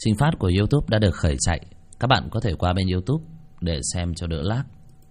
Trình phát của YouTube đã được khởi chạy. Các bạn có thể qua bên YouTube để xem cho đỡ lag.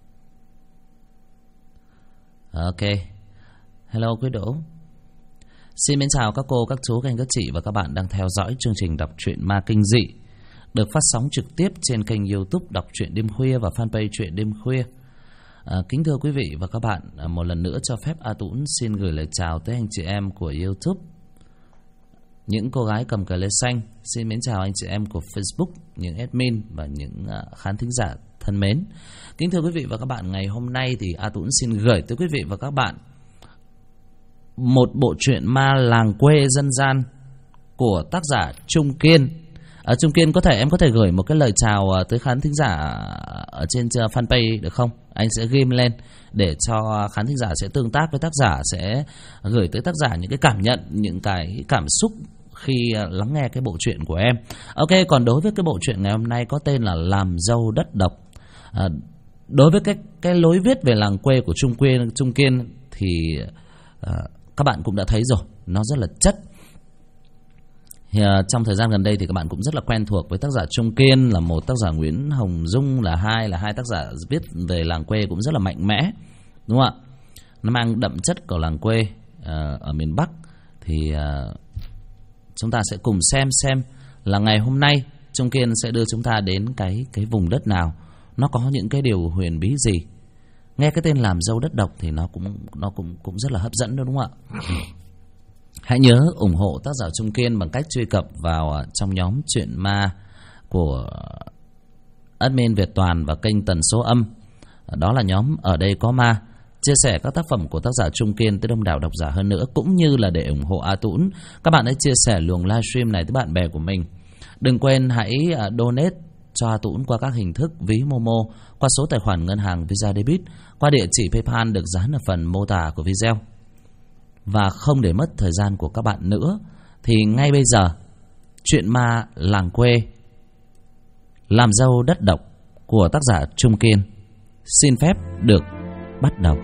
Ok. Hello quý Đỗ. Xin mến chào các cô, các chú, các anh, các chị và các bạn đang theo dõi chương trình đọc truyện ma kinh dị được phát sóng trực tiếp trên kênh YouTube Đọc truyện đêm khuya và fanpage Truyện đêm khuya. Kính thưa quý vị và các bạn, một lần nữa cho phép A Tũng xin gửi lời chào tới anh chị em của YouTube. Những cô gái cầm cờ lê xanh, xin mến chào anh chị em của Facebook, những admin và những khán thính giả thân mến. Kính thưa quý vị và các bạn, ngày hôm nay thì A Tũng xin gửi tới quý vị và các bạn một bộ truyện ma làng quê dân gian của tác giả Trung Kiên. Trung Kiên, em có thể gửi một cái lời chào tới khán thính giả ở trên fanpage được không? Anh sẽ ghim lên để cho khán thính giả sẽ tương tác với tác giả, sẽ gửi tới tác giả những cái cảm nhận, những cái cảm xúc khi lắng nghe cái bộ truyện của em. Ok, còn đối với cái bộ truyện ngày hôm nay có tên là Làm Dâu Đất Độc. Đối với cái lối viết về làng quê của Trung Kiên thì các bạn cũng đã thấy rồi, nó rất là chất. Trong thời gian gần đây thì các bạn cũng rất là quen thuộc với tác giả Trung Kiên, là một tác giả Nguyễn Hồng Dung, là hai tác giả viết về làng quê cũng rất là mạnh mẽ, đúng không ạ? Nó mang đậm chất của làng quê ở miền Bắc. Thì chúng ta sẽ cùng xem là ngày hôm nay Trung Kiên sẽ đưa chúng ta đến cái vùng đất nào, nó có những cái điều huyền bí gì. Nghe cái tên Làm Dâu Đất Độc thì nó cũng rất là hấp dẫn đó, đúng không ạ? Hãy nhớ ủng hộ tác giả Trung Kiên bằng cách truy cập vào trong nhóm truyện ma của admin Việt Toàn và kênh Tần Số Âm. Đó là nhóm Ở Đây Có Ma. Chia sẻ các tác phẩm của tác giả Trung Kiên tới đông đảo độc giả hơn nữa, cũng như là để ủng hộ A Tũng, các bạn hãy chia sẻ luồng livestream này tới bạn bè của mình. Đừng quên hãy donate cho A Tũng qua các hình thức ví Momo, qua số tài khoản ngân hàng Visa Debit, qua địa chỉ PayPal được dán ở phần mô tả của video. Và không để mất thời gian của các bạn nữa thì ngay bây giờ, truyện ma làng quê Làm Dâu Đất Độc của tác giả Trung Kiên xin phép được bắt đầu.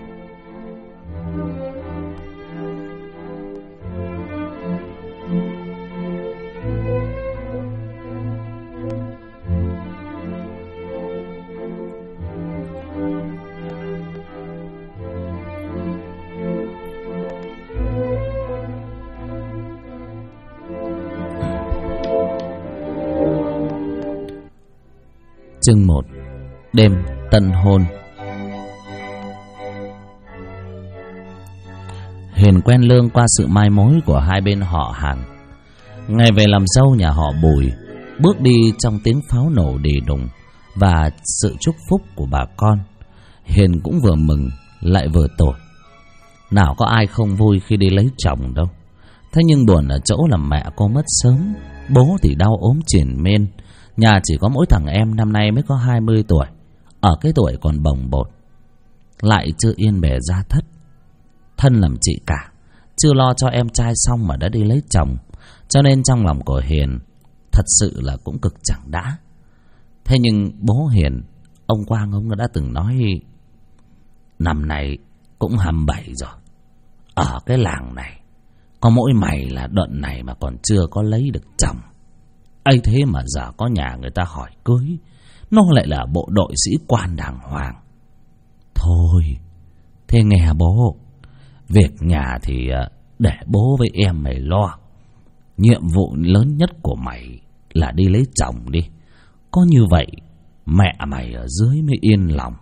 Chương 1. Đêm tân hôn. Hiền quen Lương qua sự mai mối của hai bên họ hàng. Ngày về làm dâu nhà họ Bùi, bước đi trong tiếng pháo nổ đì đùng và sự chúc phúc của bà con. Hiền cũng vừa mừng lại vừa tủi. Nào có ai không vui khi đi lấy chồng đâu. Thế nhưng buồn ở chỗ là mẹ cô mất sớm, bố thì đau ốm triền miên. Nhà chỉ có mỗi thằng em năm nay mới có 20 tuổi, ở cái tuổi còn bồng bột, lại chưa yên bề gia thất. Thân làm chị cả, chưa lo cho em trai xong mà đã đi lấy chồng, cho nên trong lòng của Hiền thật sự là cũng cực chẳng đã. Thế nhưng bố Hiền, ông Quang, ông đã từng nói năm nay cũng 27 rồi, ở cái làng này có mỗi mày là đợt này mà còn chưa có lấy được chồng. ấy thế mà giờ có nhà người ta hỏi cưới, nó lại là bộ đội sĩ quan đàng hoàng. Thôi, thế nghe bố, việc nhà thì để bố với em mày lo. Nhiệm vụ lớn nhất của mày là đi lấy chồng đi. Có như vậy mẹ mày ở dưới mới yên lòng.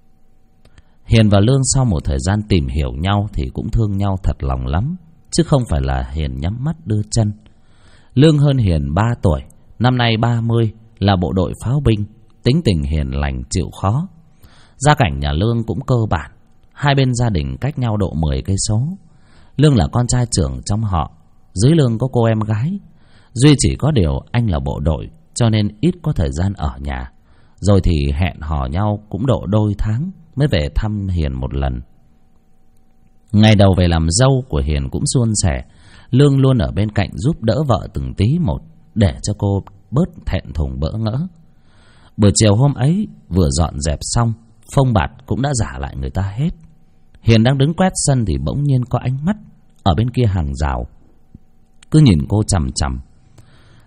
Hiền và Lương sau một thời gian tìm hiểu nhau thì cũng thương nhau thật lòng lắm, chứ không phải là Hiền nhắm mắt đưa chân. Lương hơn Hiền 3 tuổi, năm nay 30, là bộ đội pháo binh, tính tình hiền lành chịu khó. Gia cảnh nhà Lương cũng cơ bản, hai bên gia đình cách nhau độ 10 cây số. Lương là con trai trưởng trong họ, dưới Lương có cô em gái. Duy chỉ có điều anh là bộ đội, cho nên ít có thời gian ở nhà. Rồi thì hẹn hò nhau cũng độ đôi tháng mới về thăm Hiền một lần. Ngày đầu về làm dâu của Hiền cũng suôn sẻ. Lương luôn ở bên cạnh giúp đỡ vợ từng tí một, để cho cô bớt thẹn thùng bỡ ngỡ. Buổi chiều hôm ấy vừa dọn dẹp xong, phông bạt cũng đã giả lại người ta hết. Hiền đang đứng quét sân thì bỗng nhiên có ánh mắt ở bên kia hàng rào cứ nhìn cô chằm chằm.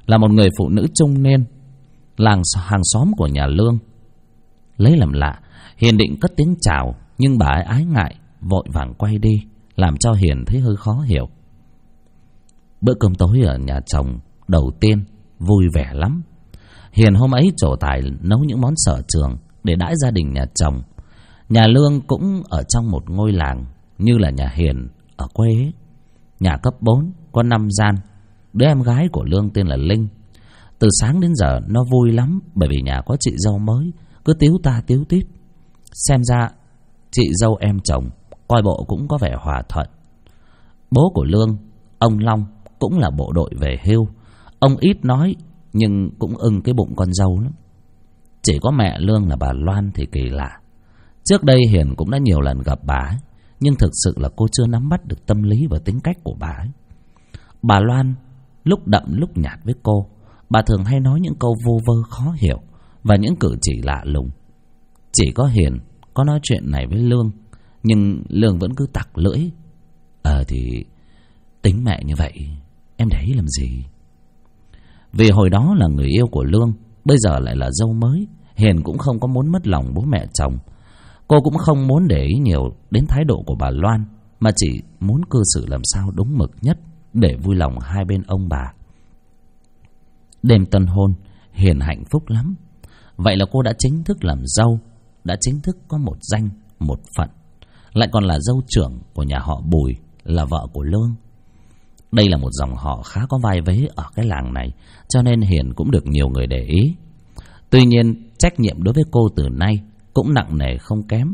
là một người phụ nữ trung niên, hàng xóm của nhà Lương. Lấy làm lạ, Hiền định cất tiếng chào, nhưng bà ấy ái ngại, vội vàng quay đi, làm cho Hiền thấy hơi khó hiểu. Bữa cơm tối ở nhà chồng đầu tiên vui vẻ lắm. Hiền hôm ấy trổ tài nấu những món sở trường để đãi gia đình nhà chồng. Nhà Lương cũng ở trong một ngôi làng như là nhà Hiền ở quê ấy. Nhà cấp 4 có 5 gian. Đứa em gái của Lương tên là Linh. Từ sáng đến giờ nó vui lắm, bởi vì nhà có chị dâu mới, cứ tíu ta tíu tít. Xem ra chị dâu em chồng coi bộ cũng có vẻ hòa thuận. Bố của Lương, ông Long, cũng là bộ đội về hưu. Ông ít nói nhưng cũng ưng cái bụng con dâu lắm. Chỉ có mẹ Lương là bà Loan thì kỳ lạ. Trước đây Hiền cũng đã nhiều lần gặp bà ấy, nhưng thực sự là cô chưa nắm bắt được tâm lý và tính cách của bà ấy. Bà Loan lúc đậm lúc nhạt với cô. Bà thường hay nói những câu vô vơ khó hiểu và những cử chỉ lạ lùng. Chỉ có Hiền có nói chuyện này với Lương, nhưng Lương vẫn cứ tặc lưỡi. Thì tính mẹ như vậy, em để ý làm gì? Vì hồi đó là người yêu của Lương, bây giờ lại là dâu mới, Hiền cũng không có muốn mất lòng bố mẹ chồng. Cô cũng không muốn để ý nhiều đến thái độ của bà Loan, mà chỉ muốn cư xử làm sao đúng mực nhất để vui lòng hai bên ông bà. Đêm tân hôn, Hiền hạnh phúc lắm. Vậy là cô đã chính thức làm dâu, đã chính thức có một danh, một phận, lại còn là dâu trưởng của nhà họ Bùi, là vợ của Lương. Đây là một dòng họ khá có vai vế ở cái làng này, cho nên Hiền cũng được nhiều người để ý. Tuy nhiên, trách nhiệm đối với cô từ nay cũng nặng nề không kém.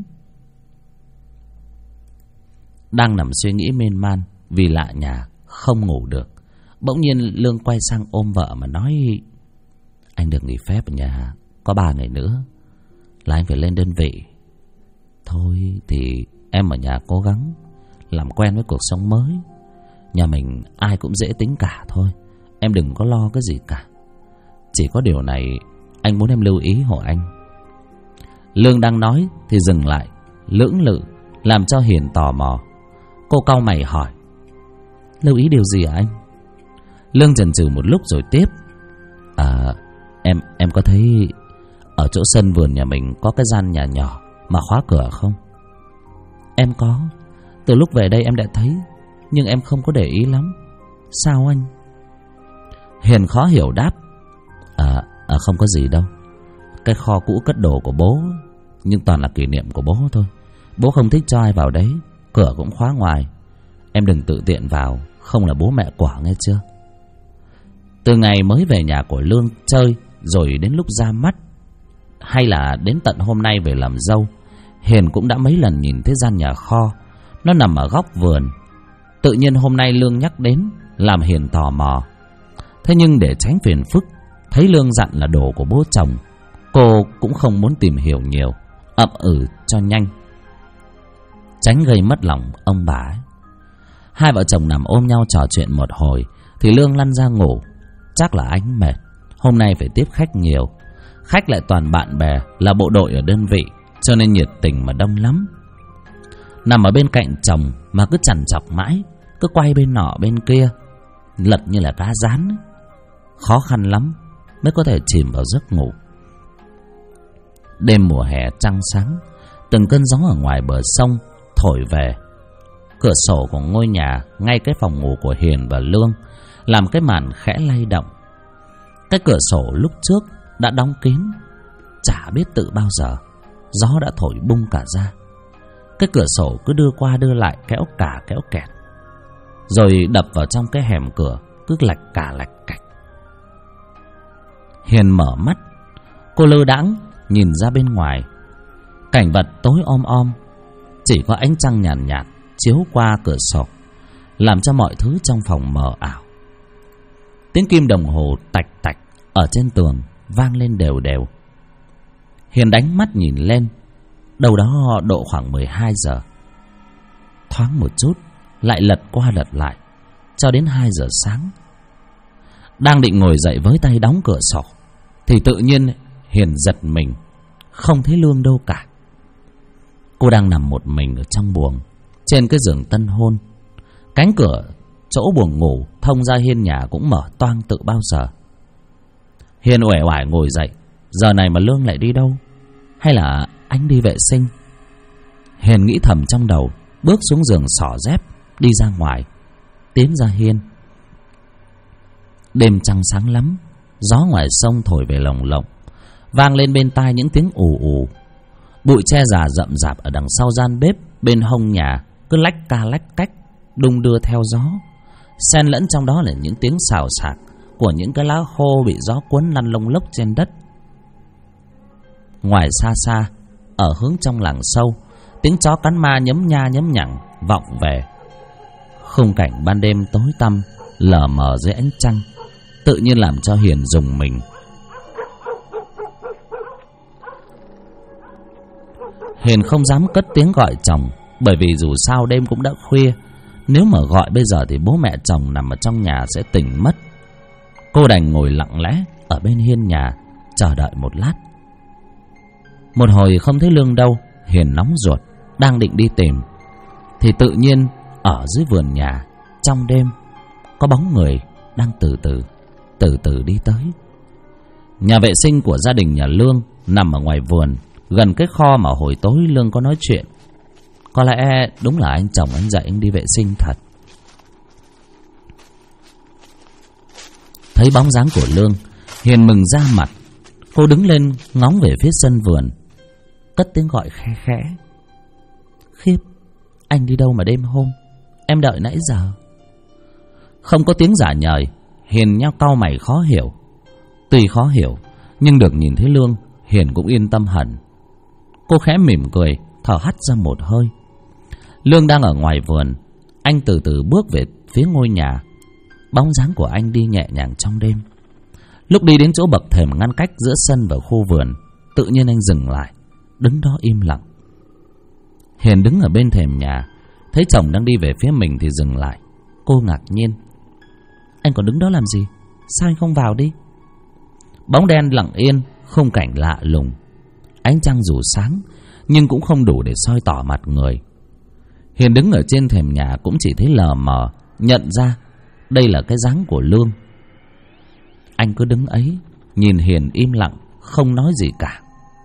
Đang nằm suy nghĩ miên man vì lạ nhà, không ngủ được, bỗng nhiên Lương quay sang ôm vợ mà nói: Anh được nghỉ phép ở nhà có 3 ngày nữa là anh phải lên đơn vị. Thôi thì em ở nhà cố gắng làm quen với cuộc sống mới. Nhà mình ai cũng dễ tính cả thôi, em đừng có lo cái gì cả. Chỉ có điều này anh muốn em lưu ý hộ anh. Lương đang nói thì dừng lại, lưỡng lự, làm cho Hiền tò mò. Cô cau mày hỏi: Lưu ý điều gì hả anh? Lương chần chừ một lúc rồi tiếp: Em có thấy ở chỗ sân vườn nhà mình có cái gian nhà nhỏ mà khóa cửa không? Em có. Từ lúc về đây em đã thấy, nhưng em không có để ý lắm. Sao anh? Hiền khó hiểu đáp: Không có gì đâu. Cái kho cũ cất đồ của bố, nhưng toàn là kỷ niệm của bố thôi. Bố không thích cho ai vào đấy, cửa cũng khóa ngoài. Em đừng tự tiện vào, không là bố mẹ quả, nghe chưa? Từ ngày mới về nhà của Lương chơi, rồi đến lúc ra mắt, hay là đến tận hôm nay về làm dâu, Hiền cũng đã mấy lần nhìn thấy gian nhà kho. Nó nằm ở góc vườn. Tự nhiên hôm nay Lương nhắc đến, làm Hiền tò mò. Thế nhưng để tránh phiền phức, thấy Lương dặn là đồ của bố chồng, cô cũng không muốn tìm hiểu nhiều, ậm cho nhanh, tránh gây mất lòng ông bà ấy. Hai vợ chồng nằm ôm nhau trò chuyện một hồi thì Lương lăn ra ngủ. Chắc là anh mệt, hôm nay phải tiếp khách nhiều. Khách lại toàn bạn bè là bộ đội ở đơn vị, cho nên nhiệt tình mà đông lắm. Nằm ở bên cạnh chồng mà cứ chằn chọc mãi, cứ quay bên nọ bên kia, lật như là cá rán ấy. Khó khăn lắm mới có thể chìm vào giấc ngủ. Đêm mùa hè trăng sáng, từng cơn gió ở ngoài bờ sông thổi về. Cửa sổ của ngôi nhà ngay cái phòng ngủ của Hiền và Lương làm cái màn khẽ lay động. Cái cửa sổ lúc trước đã đóng kín, chả biết tự bao giờ gió đã thổi bung cả ra. Cái cửa sổ cứ đưa qua đưa lại, kéo cả kéo kẹt, rồi đập vào trong cái hẻm cửa, cứ lạch cả lạch cạch. Hiền mở mắt, cô lơ đãng nhìn ra bên ngoài. Cảnh vật tối om om, chỉ có ánh trăng nhàn nhạt chiếu qua cửa sổ, làm cho mọi thứ trong phòng mờ ảo. Tiếng kim đồng hồ tạch tạch ở trên tường vang lên đều đều. Hiền đánh mắt nhìn lên, đâu đó độ khoảng 12 giờ. Thoáng một chút, lại lật qua lật lại, cho đến 2 giờ sáng. Đang định ngồi dậy với tay đóng cửa sổ, thì tự nhiên Hiền giật mình, không thấy Lương đâu cả. Cô đang nằm một mình ở trong buồng, trên cái giường tân hôn. Cánh cửa chỗ buồng ngủ thông ra hiên nhà cũng mở toang tự bao giờ. Hiền uể oải ngồi dậy. Giờ này mà Lương lại đi đâu? Hay là anh đi vệ sinh? Hiền nghĩ thầm trong đầu, bước xuống giường xỏ dép, đi ra ngoài, tiến ra hiên. Đêm trăng sáng lắm, gió ngoài sông thổi về lồng lộng, vang lên bên tai những tiếng ù ù. Bụi tre già rậm rạp ở đằng sau gian bếp bên hông nhà cứ lách ca lách cách, đung đưa theo gió. Xen lẫn trong đó là những tiếng xào xạc của những cái lá khô bị gió cuốn lăn lông lốc trên đất. Ngoài xa xa, ở hướng trong làng sâu, tiếng chó cắn ma nhấm nha nhấm nhẳng vọng về. Khung cảnh ban đêm tối tăm lờ mờ dưới ánh trăng tự nhiên làm cho Hiền rùng mình. Hiền không dám cất tiếng gọi chồng, bởi vì dù sao đêm cũng đã khuya, nếu mà gọi bây giờ thì bố mẹ chồng nằm ở trong nhà sẽ tỉnh mất. Cô đành ngồi lặng lẽ ở bên hiên nhà chờ đợi một lát. Một hồi không thấy Lương đâu, Hiền nóng ruột, đang định đi tìm thì tự nhiên ở dưới vườn nhà trong đêm có bóng người đang từ từ đi tới. Nhà vệ sinh của gia đình nhà Lương nằm ở ngoài vườn, gần cái kho mà hồi tối Lương có nói chuyện. Có lẽ đúng là anh chồng anh dạy anh đi vệ sinh thật. Thấy bóng dáng của Lương, Hiền mừng ra mặt. Cô đứng lên ngóng về phía sân vườn, cất tiếng gọi khe khẽ. Khiếp, anh đi đâu mà đêm hôm em đợi nãy giờ? Không có tiếng giả nhời, Hiền nhao cau mày khó hiểu. Tuy khó hiểu, nhưng được nhìn thấy Lương, Hiền cũng yên tâm hẳn. Cô khẽ mỉm cười, thở hắt ra một hơi. Lương đang ở ngoài vườn. Anh từ từ bước về phía ngôi nhà. Bóng dáng của anh đi nhẹ nhàng trong đêm. Lúc đi đến chỗ bậc thềm ngăn cách giữa sân và khu vườn, tự nhiên anh dừng lại, đứng đó im lặng. Hiền đứng ở bên thềm nhà, thấy chồng đang đi về phía mình thì dừng lại. Cô ngạc nhiên. Anh còn đứng đó làm gì? Sao anh không vào đi? Bóng đen lặng yên, khung cảnh lạ lùng. Ánh trăng dù sáng nhưng cũng không đủ để soi tỏ mặt người. Hiền đứng ở trên thềm nhà cũng chỉ thấy lờ mờ, nhận ra đây là cái dáng của Lương. Anh cứ đứng ấy, nhìn Hiền im lặng, không nói gì cả.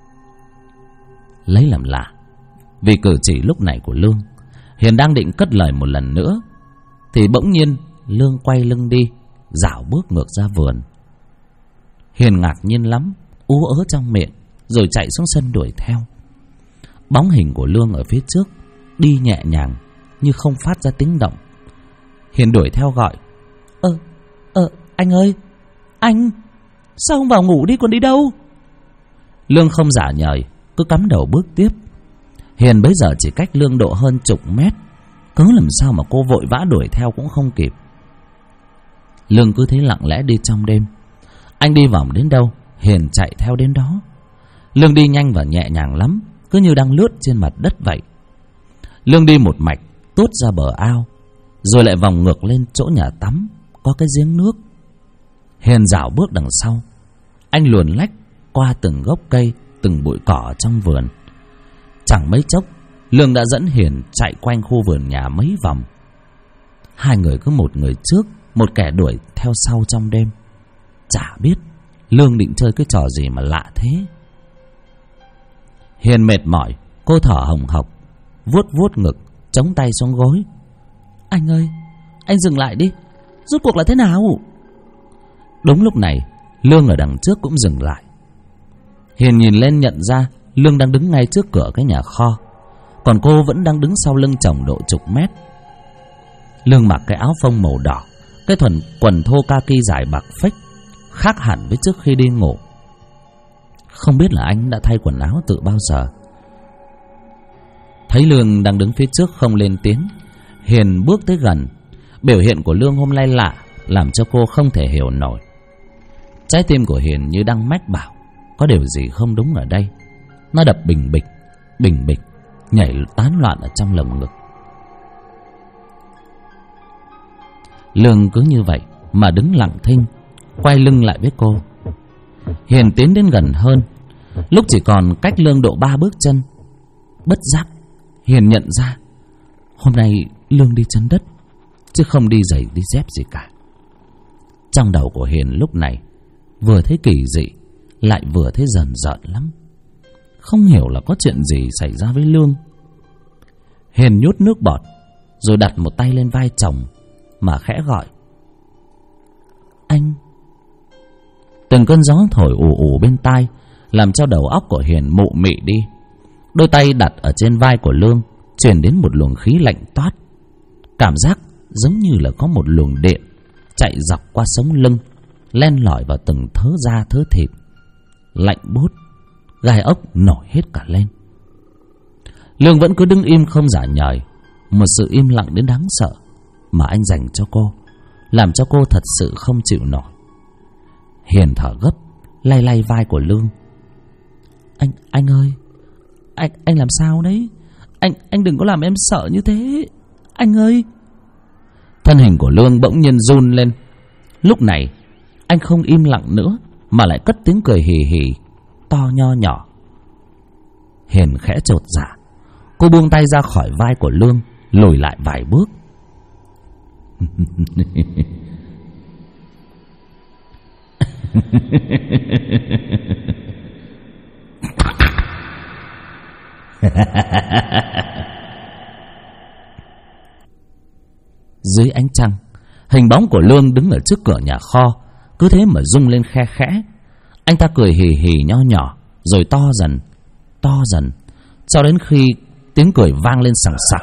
Lấy làm lạ, vì cử chỉ lúc này của Lương, Hiền đang định cất lời một lần nữa thì bỗng nhiên Lương quay lưng đi, dạo bước ngược ra vườn. Hiền ngạc nhiên lắm, ú ớ trong miệng, rồi chạy xuống sân đuổi theo. Bóng hình của Lương ở phía trước đi nhẹ nhàng như không phát ra tiếng động. Hiền đuổi theo gọi. Anh ơi, anh sao không vào ngủ đi, còn đi đâu? Lương không giả nhời, cứ cắm đầu bước tiếp. Hiền bấy giờ chỉ cách Lương độ hơn chục mét, cứ làm sao mà cô vội vã đuổi theo cũng không kịp. Lương cứ thế lặng lẽ đi trong đêm. Anh đi vòng đến đâu, Hiền chạy theo đến đó. Lương đi nhanh và nhẹ nhàng lắm, cứ như đang lướt trên mặt đất vậy. Lương đi một mạch tuốt ra bờ ao, rồi lại vòng ngược lên chỗ nhà tắm có cái giếng nước. Hiền dạo bước đằng sau. Anh luồn lách qua từng gốc cây, từng bụi cỏ trong vườn. Chẳng mấy chốc, Lương đã dẫn Hiền chạy quanh khu vườn nhà mấy vòng. Hai người cứ một người trước, một kẻ đuổi theo sau trong đêm. Chả biết Lương định chơi cái trò gì mà lạ thế. Hiền mệt mỏi, cô thở hồng hộc, vuốt vuốt ngực, chống tay xuống gối. Anh ơi, anh dừng lại đi, rốt cuộc là thế nào? Đúng lúc này, Lương ở đằng trước cũng dừng lại. Hiền nhìn lên nhận ra Lương đang đứng ngay trước cửa cái nhà kho, còn cô vẫn đang đứng sau lưng chồng độ chục mét. Lương mặc cái áo phông màu đỏ, cái quần thô kaki dài bạc phếch, khác hẳn với trước khi đi ngủ. Không biết là anh đã thay quần áo từ bao giờ. Thấy Lương đang đứng phía trước không lên tiếng, Hiền bước tới gần. Biểu hiện của Lương hôm nay lạ, làm cho cô không thể hiểu nổi. Trái tim của Hiền như đang mách bảo có điều gì không đúng ở đây. Nó đập bình bịch, nhảy tán loạn ở trong lồng ngực. Lương cứ như vậy mà đứng lặng thinh, quay lưng lại với cô. Hiền tiến đến gần hơn. Lúc chỉ còn cách Lương độ 3 bước chân, bất giác Hiền nhận ra hôm nay Lương đi chân đất, chứ không đi giày đi dép gì cả. Trong đầu của Hiền lúc này vừa thấy kỳ dị, lại vừa thấy dần dợn lắm. Không hiểu là có chuyện gì xảy ra với Lương. Hiền nhút nước bọt, rồi đặt một tay lên vai chồng mà khẽ gọi: "Anh." Từng cơn gió thổi ù ù bên tai, làm cho đầu óc của Hiền mụ mị đi. Đôi tay đặt ở trên vai của Lương, truyền đến một luồng khí lạnh toát. Cảm giác giống như là có một luồng điện chạy dọc qua sống lưng, len lỏi vào từng thớ da thớ thịt. Lạnh buốt, gai ốc nổi hết cả lên. Lương vẫn cứ đứng im không giả nhời, một sự im lặng đến đáng sợ mà anh dành cho cô, làm cho cô thật sự không chịu nổi. Hiền thở gấp, lay lay vai của Lương: Anh ơi, anh làm sao đấy? Anh đừng có làm em sợ như thế, anh ơi." Thân hình của Lương bỗng nhiên run lên. Lúc này anh không im lặng nữa, mà lại cất tiếng cười hì hì to nho nhỏ. Hiền khẽ chột dạ, cô buông tay ra khỏi vai của Lương, lùi lại vài bước. Dưới ánh trăng, hình bóng của Lương đứng ở trước cửa nhà kho cứ thế mà rung lên khe khẽ. Anh ta cười hì hì nho nhỏ, rồi to dần, cho đến khi tiếng cười vang lên sằng sặc.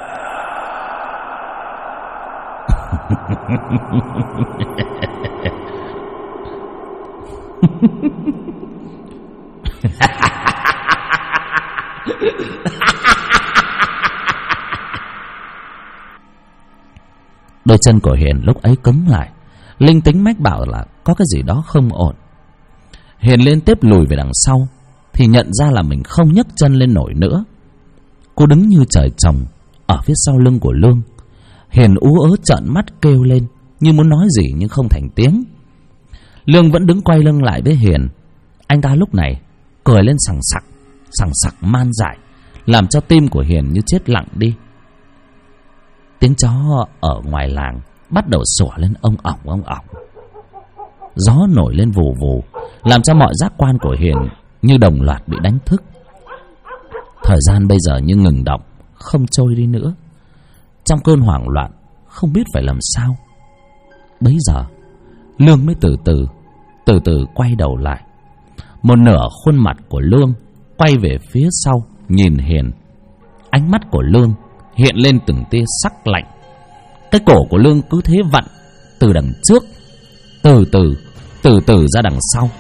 Đôi chân của Hiền lúc ấy cứng lại, linh tính mách bảo là có cái gì đó không ổn. Hiền liên tiếp lùi về đằng sau, thì nhận ra là mình không nhấc chân lên nổi nữa. Cô đứng như trời trồng ở phía sau lưng của Lương. Hiền ú ớ trợn mắt kêu lên, như muốn nói gì nhưng không thành tiếng. Lương vẫn đứng quay lưng lại với Hiền. Anh ta lúc này cười lên sằng sặc man dại, làm cho tim của Hiền như chết lặng đi. Tiếng chó ở ngoài làng bắt đầu sủa lên ông ỏng. Gió nổi lên vù vù, làm cho mọi giác quan của Hiền như đồng loạt bị đánh thức. Thời gian bây giờ như ngừng động, không trôi đi nữa. Trong cơn hoảng loạn, không biết phải làm sao, bấy giờ Lương mới từ từ quay đầu lại. Một nửa khuôn mặt của Lương quay về phía sau nhìn Hiền. Ánh mắt của Lương hiện lên từng tia sắc lạnh. Cái cổ của Lương cứ thế vặn từ đằng trước, từ từ ra đằng sau.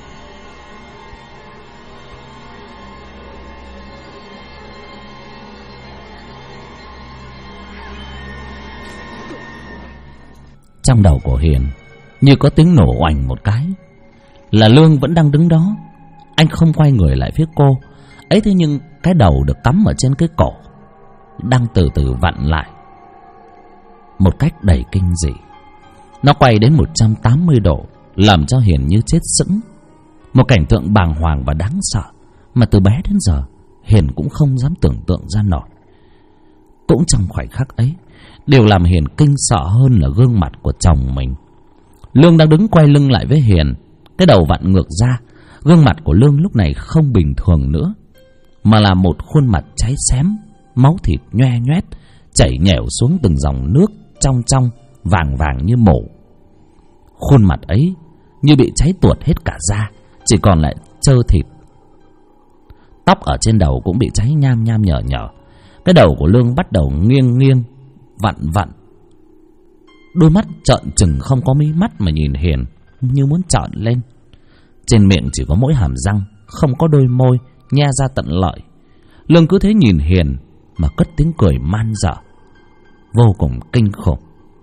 Trong đầu của Hiền như có tiếng nổ oành một cái. Là Lương vẫn đang đứng đó. Anh không quay người lại phía cô ấy, thế nhưng cái đầu được cắm ở trên cái cổ đang từ từ vặn lại một cách đầy kinh dị. Nó quay đến 180 độ, làm cho Hiền như chết sững. Một cảnh tượng bàng hoàng và đáng sợ mà từ bé đến giờ Hiền cũng không dám tưởng tượng ra nổi. Cũng trong khoảnh khắc ấy, điều làm Hiền kinh sợ hơn là gương mặt của chồng mình. Lương đang đứng quay lưng lại với Hiền, cái đầu vặn ngược ra. Gương mặt của Lương lúc này không bình thường nữa, mà là một khuôn mặt cháy xém, máu thịt nhoe nhoét chảy nhèo xuống từng dòng nước trong vàng như mổ. Khuôn mặt ấy như bị cháy tuột hết cả da, chỉ còn lại trơ thịt. Tóc ở trên đầu cũng bị cháy nham nhở. Cái đầu của Lương bắt đầu nghiêng vặn. Đôi mắt trợn trừng không có mí mắt mà nhìn Hiền như muốn trợn lên. Trên miệng chỉ có mỗi hàm răng, không có đôi môi nhe ra tận lợi. Lương cứ thế nhìn Hiền mà cất tiếng cười man dợ, vô cùng kinh khủng.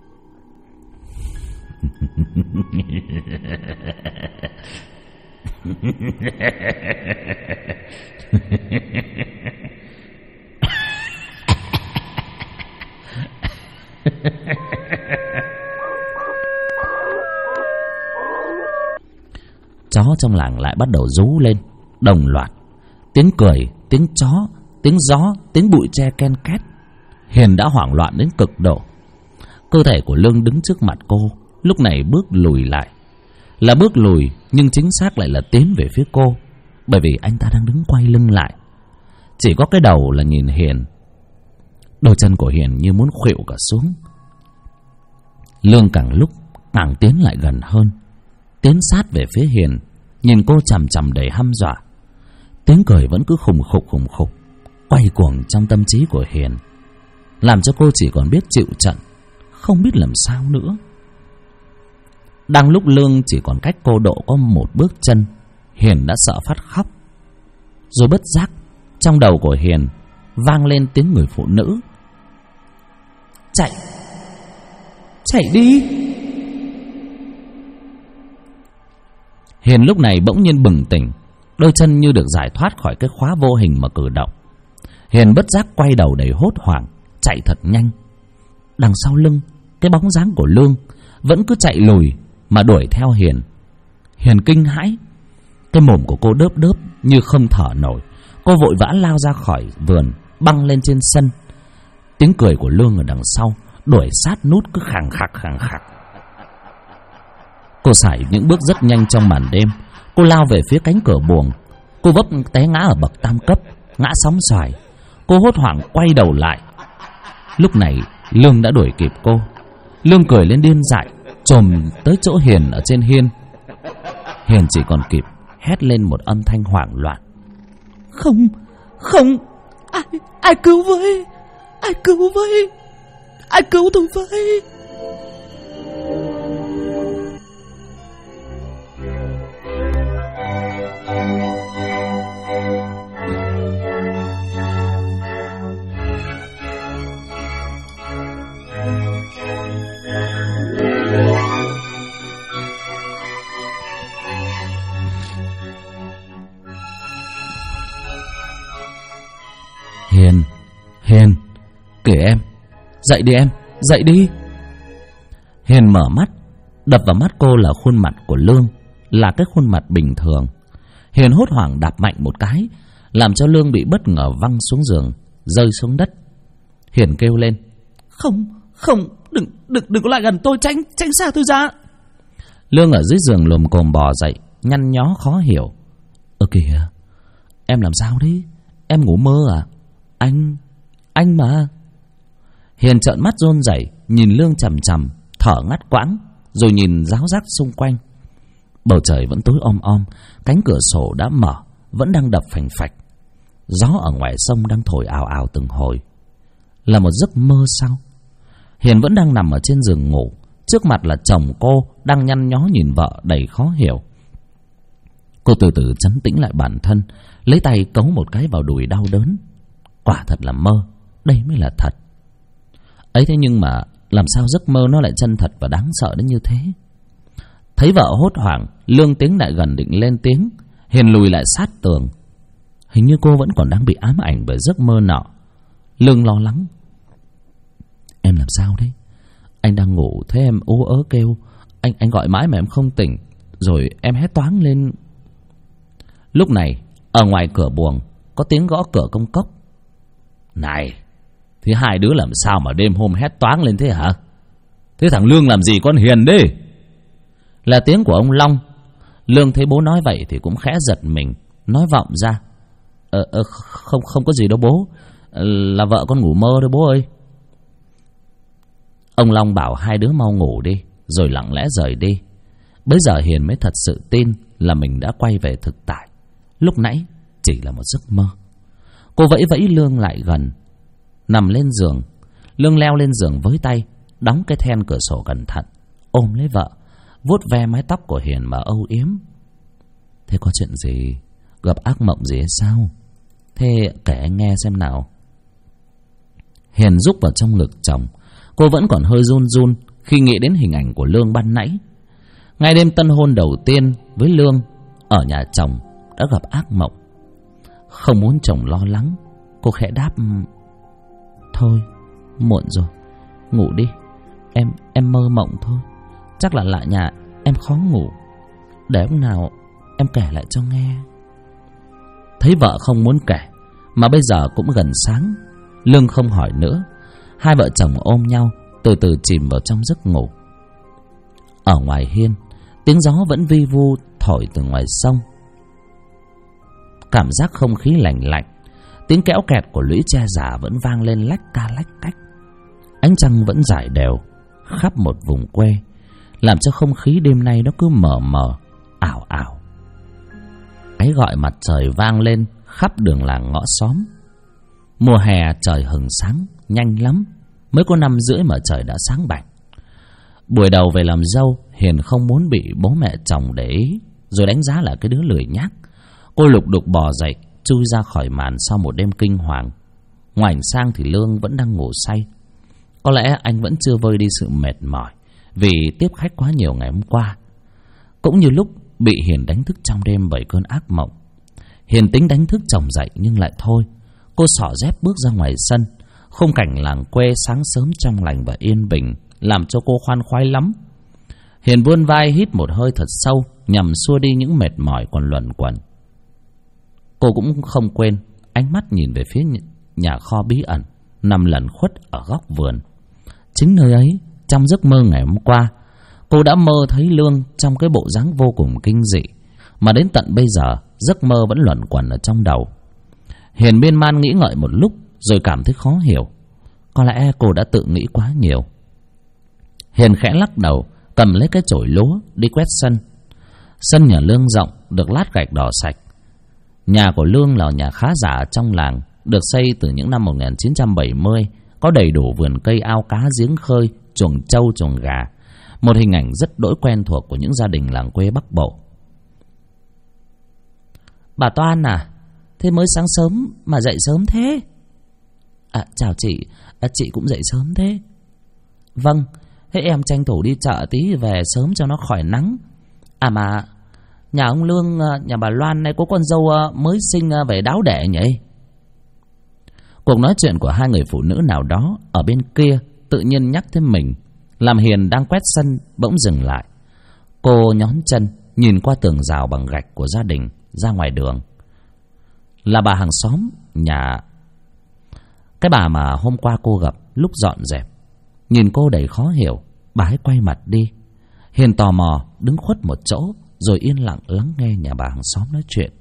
Chó trong làng lại bắt đầu rú lên đồng loạt. Tiếng cười, tiếng chó, tiếng gió, tiếng bụi tre ken két. Hiền đã hoảng loạn đến cực độ. Cơ thể của Lương đứng trước mặt cô lúc này bước lùi lại. là bước lùi, nhưng chính xác lại là tiến về phía cô, bởi vì anh ta đang đứng quay lưng lại, chỉ có cái đầu là nhìn Hiền. Đôi chân của Hiền như muốn khuỵu cả xuống. Lương càng lúc càng tiến lại gần hơn, tiến sát về phía Hiền, nhìn cô chằm chằm đầy hăm dọa. Tiếng cười vẫn cứ khùng khục quay cuồng trong tâm trí của Hiền, làm cho cô chỉ còn biết chịu trận, không biết làm sao nữa. Đang lúc Lương chỉ còn cách cô độ có một bước chân, Hiền đã sợ phát khóc. Rồi bất giác trong đầu của Hiền vang lên tiếng người phụ nữ: Chạy đi. Hiền lúc này bỗng nhiên bừng tỉnh, đôi chân như được giải thoát khỏi cái khóa vô hình mà cử động. Hiền bất giác quay đầu đầy hốt hoảng, chạy thật nhanh. Đằng sau lưng, cái bóng dáng của Lương vẫn cứ chạy lùi mà đuổi theo Hiền. Hiền kinh hãi, cái mồm của cô đớp như không thở nổi. Cô vội vã lao ra khỏi vườn, băng lên trên sân. Tiếng cười của Lương ở đằng sau đuổi sát nút cứ khàng khạc. Cô sải những bước rất nhanh trong màn đêm. Cô lao về phía cánh cửa buồng. Cô vấp té ngã ở bậc tam cấp, ngã sóng xoài. Cô hốt hoảng quay đầu lại. Lúc này Lương đã đuổi kịp cô. Lương cười lên điên dại, chồm tới chỗ Hiền ở trên hiên. Hiền chỉ còn kịp hét lên một âm thanh hoảng loạn: Không, ai cứu với, ai cứu tôi với. Hiền, kể em, dậy đi em, dậy đi. Hiền mở mắt, đập vào mắt cô là khuôn mặt của Lương, là cái khuôn mặt bình thường. Hiền hốt hoảng đạp mạnh một cái, làm cho Lương bị bất ngờ văng xuống giường, rơi xuống đất. Hiền kêu lên: Không, đừng có lại gần tôi, tránh xa tôi ra. Lương ở dưới giường lồm cồm bò dậy, nhăn nhó khó hiểu: Kìa, em làm sao đấy? Em ngủ mơ à? Anh mà. Hiền trợn mắt run rẩy nhìn Lương chằm chằm, thở ngắt quãng, rồi nhìn ráo rác xung quanh. Bầu trời vẫn tối om, cánh cửa sổ đã mở, vẫn đang đập phành phạch. Gió ở ngoài sông đang thổi ào ào từng hồi. Là một giấc mơ sao? Hiền vẫn đang nằm ở trên giường ngủ, trước mặt là chồng cô đang nhăn nhó nhìn vợ đầy khó hiểu. Cô từ từ trấn tĩnh lại bản thân, lấy tay cấu một cái vào đùi đau đớn. Quả thật là mơ, đây mới là thật. Ấy thế nhưng mà làm sao giấc mơ nó lại chân thật và đáng sợ đến như thế? Thấy vợ hốt hoảng, Lương tiến lại gần định lên tiếng. Hiền lùi lại sát tường. Hình như cô vẫn còn đang bị ám ảnh bởi giấc mơ nọ. Lương lo lắng: Em làm sao đấy? Anh đang ngủ, thế em ú ớ kêu. Anh gọi mãi mà em không tỉnh. Rồi em hét toáng lên. Lúc này ở ngoài cửa buồng có tiếng gõ cửa công cốc. Này, thế hai đứa làm sao mà đêm hôm hét toáng lên thế hả? Thế thằng Lương làm gì con Hiền đi? Là tiếng của ông Long. Lương thấy bố nói vậy thì cũng khẽ giật mình, nói vọng ra: Không có gì đâu bố, là vợ con ngủ mơ đấy bố ơi. Ông Long bảo hai đứa mau ngủ đi, rồi lặng lẽ rời đi. Bây giờ Hiền mới thật sự tin là mình đã quay về thực tại. Lúc nãy chỉ là một giấc mơ. Cô vẫy vẫy Lương lại gần, nằm lên giường. Lương leo lên giường với tay, đóng cái then cửa sổ cẩn thận, ôm lấy vợ, vuốt ve mái tóc của Hiền mà âu yếm. Thế có chuyện gì? Gặp ác mộng gì hay sao? Thế kể anh nghe xem nào. Hiền rúc vào trong ngực chồng. Cô vẫn còn hơi run run khi nghĩ đến hình ảnh của Lương ban nãy. Ngay đêm tân hôn đầu tiên với Lương ở nhà chồng đã gặp ác mộng. Không muốn chồng lo lắng, cô khẽ đáp: Thôi, muộn rồi, ngủ đi. Em mơ mộng thôi, chắc là lại nhà em khó ngủ. Để hôm nào em kể lại cho nghe. Thấy vợ không muốn kể, mà bây giờ cũng gần sáng, Lương không hỏi nữa. Hai vợ chồng ôm nhau từ từ chìm vào trong giấc ngủ. Ở ngoài hiên, Tiếng gió vẫn vi vu thổi từ ngoài sông. Cảm giác không khí lạnh lạnh. Tiếng kéo kẹt của lũy tre già vẫn vang lên lách ca lách cách. Ánh trăng vẫn rải đều khắp một vùng quê, làm cho không khí đêm nay nó cứ mờ mờ, ảo ảo. Cái gọi mặt trời vang lên khắp đường làng ngõ xóm. Mùa hè trời hừng sáng nhanh lắm, mới có 5 rưỡi mà trời đã sáng bạch. Buổi đầu về làm dâu, Hiền không muốn bị bố mẹ chồng để ý, rồi đánh giá là cái đứa lười nhác. Cô lục đục bò dậy, chui ra khỏi màn sau một đêm kinh hoàng. Ngoảnh sang thì Lương vẫn đang ngủ say. Có lẽ anh vẫn chưa vơi đi sự mệt mỏi vì tiếp khách quá nhiều ngày hôm qua. Cũng như lúc bị Hiền đánh thức trong đêm bởi cơn ác mộng. Hiền tính đánh thức chồng dậy nhưng lại thôi. Cô xỏ dép bước ra ngoài sân. Khung cảnh làng quê sáng sớm trong lành và yên bình làm cho cô khoan khoái lắm. Hiền vươn vai hít một hơi thật sâu nhằm xua đi những mệt mỏi còn luẩn quẩn. Cô cũng không quên ánh mắt nhìn về phía nhà kho bí ẩn nằm lẩn khuất ở góc vườn. Chính nơi ấy, trong giấc mơ ngày hôm qua, cô đã mơ thấy Lương trong cái bộ dáng vô cùng kinh dị, mà đến tận bây giờ giấc mơ vẫn luẩn quẩn ở trong đầu. Hiền miên man nghĩ ngợi một lúc rồi cảm thấy khó hiểu. Có lẽ cô đã tự nghĩ quá nhiều. Hiền khẽ lắc đầu, cầm lấy cái chổi lúa đi quét sân. Sân nhà Lương rộng, được lát gạch đỏ sạch. Nhà của Lương là nhà khá giả trong làng, được xây từ những năm 1970, có đầy đủ vườn cây, ao cá, giếng khơi, chuồng trâu, chuồng gà. Một hình ảnh rất đỗi quen thuộc của những gia đình làng quê Bắc Bộ. Bà Toan à, thế mới sáng sớm mà dậy sớm thế? Chào chị, chị cũng dậy sớm thế. Vâng, thế em tranh thủ đi chợ tí về sớm cho nó khỏi nắng. Mà nhà ông Lương, nhà bà Loan này có con dâu mới sinh về đáo đẻ nhỉ? Cuộc nói chuyện của hai người phụ nữ nào đó ở bên kia tự nhiên nhắc tới mình, làm Hiền đang quét sân bỗng dừng lại. Cô nhón chân nhìn qua tường rào bằng gạch của gia đình ra ngoài đường. Là bà hàng xóm nhà, cái bà mà hôm qua cô gặp lúc dọn dẹp. Nhìn cô đầy khó hiểu, bà ấy quay mặt đi. Hiền tò mò đứng khuất một chỗ rồi yên lặng lắng nghe nhà bà hàng xóm nói chuyện.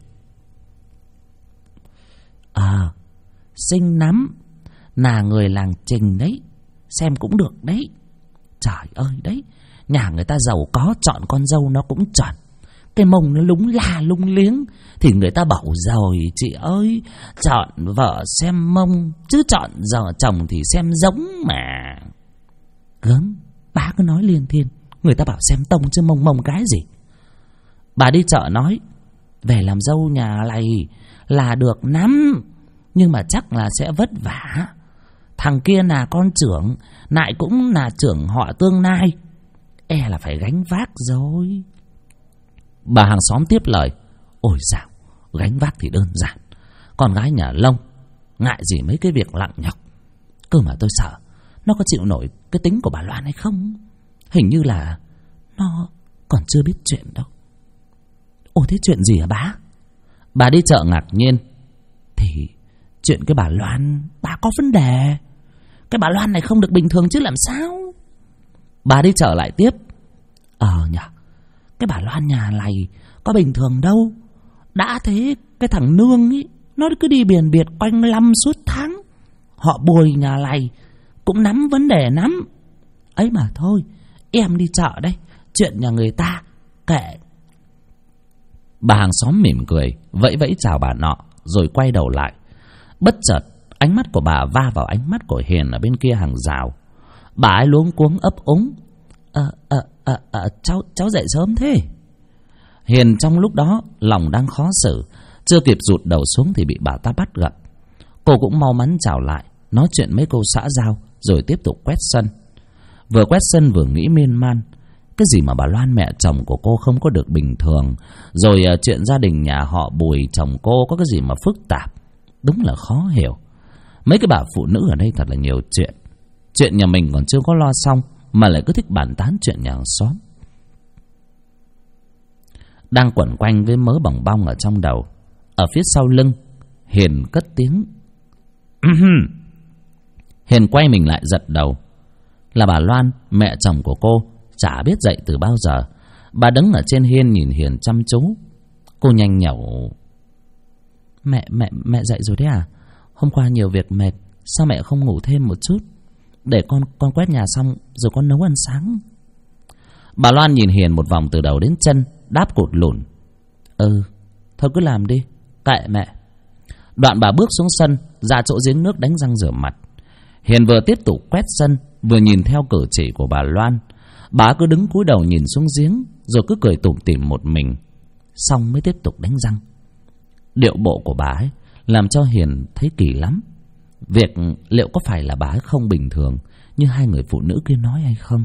Xinh lắm, là người làng Trình đấy, xem cũng được đấy. Trời ơi đấy, nhà người ta giàu có, chọn con dâu nó cũng chuẩn. Cái mông nó lúng la lung liếng thì người ta bảo rồi chị ơi. Chọn vợ xem mông, chứ chọn giờ chồng thì xem giống mà. Gớm, bà cứ nói liên thiên, người ta bảo xem tông chứ mông mông cái gì. Bà đi chợ nói, về làm dâu nhà này là được lắm, nhưng mà chắc là sẽ vất vả. Thằng kia là con trưởng, lại cũng là trưởng họ tương lai, e là phải gánh vác rồi. Bà hàng xóm tiếp lời, ôi dào, gánh vác thì đơn giản, con gái nhà Lông ngại gì mấy cái việc lặng nhọc. Cơ mà tôi sợ nó có chịu nổi cái tính của bà Loan hay không. Hình như là nó còn chưa biết chuyện đâu. Ồ, thế chuyện gì hả bà? Bà đi chợ ngạc nhiên. Thì chuyện cái bà Loan, bà có vấn đề. Cái bà Loan này không được bình thường chứ làm sao. Bà đi chợ lại tiếp. Nhỉ, cái bà Loan nhà này có bình thường đâu. Đã thế cái thằng Nương ấy, nó cứ đi biển biệt quanh năm suốt tháng. Họ Bùi nhà này cũng nắm vấn đề lắm. Ấy mà thôi, em đi chợ đây, chuyện nhà người ta kệ. Bà hàng xóm mỉm cười, vẫy vẫy chào bà nọ, rồi quay đầu lại. Bất chợt, ánh mắt của bà va vào ánh mắt của Hiền ở bên kia hàng rào. Bà ấy luống cuống ấp úng. Cháu dậy sớm thế. Hiền trong lúc đó lòng đang khó xử, chưa kịp rụt đầu xuống thì bị bà ta bắt gặp. Cô cũng mau mắn chào lại, nói chuyện mấy câu xã giao, rồi tiếp tục quét sân. Vừa quét sân vừa nghĩ miên man. Cái gì mà bà Loan mẹ chồng của cô không có được bình thường, rồi chuyện gia đình nhà họ Bùi chồng cô có cái gì mà phức tạp. Đúng là khó hiểu. Mấy cái bà phụ nữ ở đây thật là nhiều chuyện. Chuyện nhà mình còn chưa có lo xong mà lại cứ thích bàn tán chuyện nhà hàng xóm. Đang quẩn quanh với mớ bòng bong ở trong đầu, ở phía sau lưng Hiền cất tiếng. Hiền quay mình lại giật đầu. Là bà Loan, mẹ chồng của cô, chả biết dậy từ bao giờ. Bà đứng ở trên hiên nhìn Hiền chăm chú. Cô nhanh nhẩu: Mẹ dậy rồi đấy à? Hôm qua nhiều việc mệt, sao mẹ không ngủ thêm một chút? Để con quét nhà xong rồi con nấu ăn sáng. Bà Loan nhìn Hiền một vòng từ đầu đến chân, đáp cụt lủn: Thôi cứ làm đi, kệ mẹ. Đoạn bà bước xuống sân, ra chỗ giếng nước đánh răng rửa mặt. Hiền vừa tiếp tục quét sân, vừa nhìn theo cử chỉ của bà Loan. Bà cứ đứng cúi đầu nhìn xuống giếng, rồi cứ cười tủm tỉm một mình, xong mới tiếp tục đánh răng. Điệu bộ của bà ấy làm cho Hiền thấy kỳ lắm. Việc liệu có phải là bà ấy không bình thường như hai người phụ nữ kia nói hay không?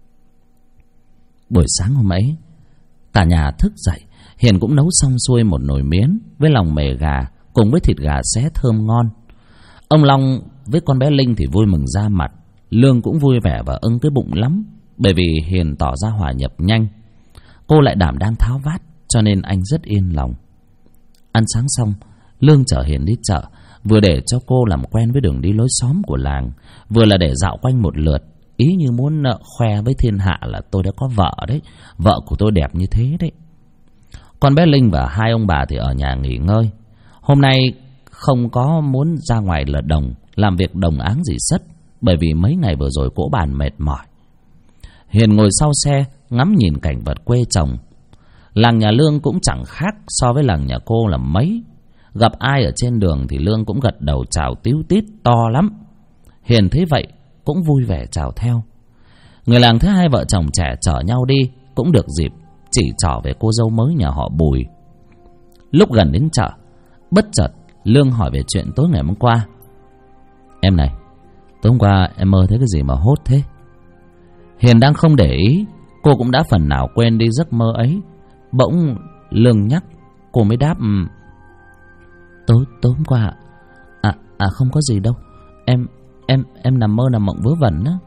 Buổi sáng hôm ấy, cả nhà thức dậy, Hiền cũng nấu xong xuôi một nồi miến với lòng mề gà cùng với thịt gà xé thơm ngon. Ông Long với con bé Linh thì vui mừng ra mặt. Lương cũng vui vẻ và ưng cái bụng lắm, bởi vì Hiền tỏ ra hòa nhập nhanh. Cô lại đảm đang tháo vát, cho nên anh rất yên lòng. Ăn sáng xong, Lương chở Hiền đi chợ, vừa để cho cô làm quen với đường đi lối xóm của làng, vừa là để dạo quanh một lượt, ý như muốn khoe với thiên hạ là tôi đã có vợ đấy, vợ của tôi đẹp như thế đấy. Con bé Linh và hai ông bà thì ở nhà nghỉ ngơi. Hôm nay không có muốn ra ngoài lợt đồng làm việc đồng áng gì sất, bởi vì mấy ngày vừa rồi cỗ bàn mệt mỏi. Hiền ngồi sau xe ngắm nhìn cảnh vật quê chồng. Làng nhà Lương cũng chẳng khác so với làng nhà cô là mấy. Gặp ai ở trên đường thì Lương cũng gật đầu chào tíu tít to lắm. Hiền thấy vậy cũng vui vẻ chào theo. Người làng thấy hai vợ chồng trẻ chở nhau đi cũng được dịp chỉ trỏ về cô dâu mới nhà họ Bùi. Lúc gần đến chợ, bất chợt Lương hỏi về chuyện tối ngày hôm qua. Em này, tối hôm qua em mơ thấy cái gì mà hốt thế? Hiền đang không để ý, cô cũng đã phần nào quên đi giấc mơ ấy. Bỗng Lương nhắc, cô mới đáp: Tối hôm qua không có gì đâu. Em nằm mơ nằm mộng vớ vẩn á.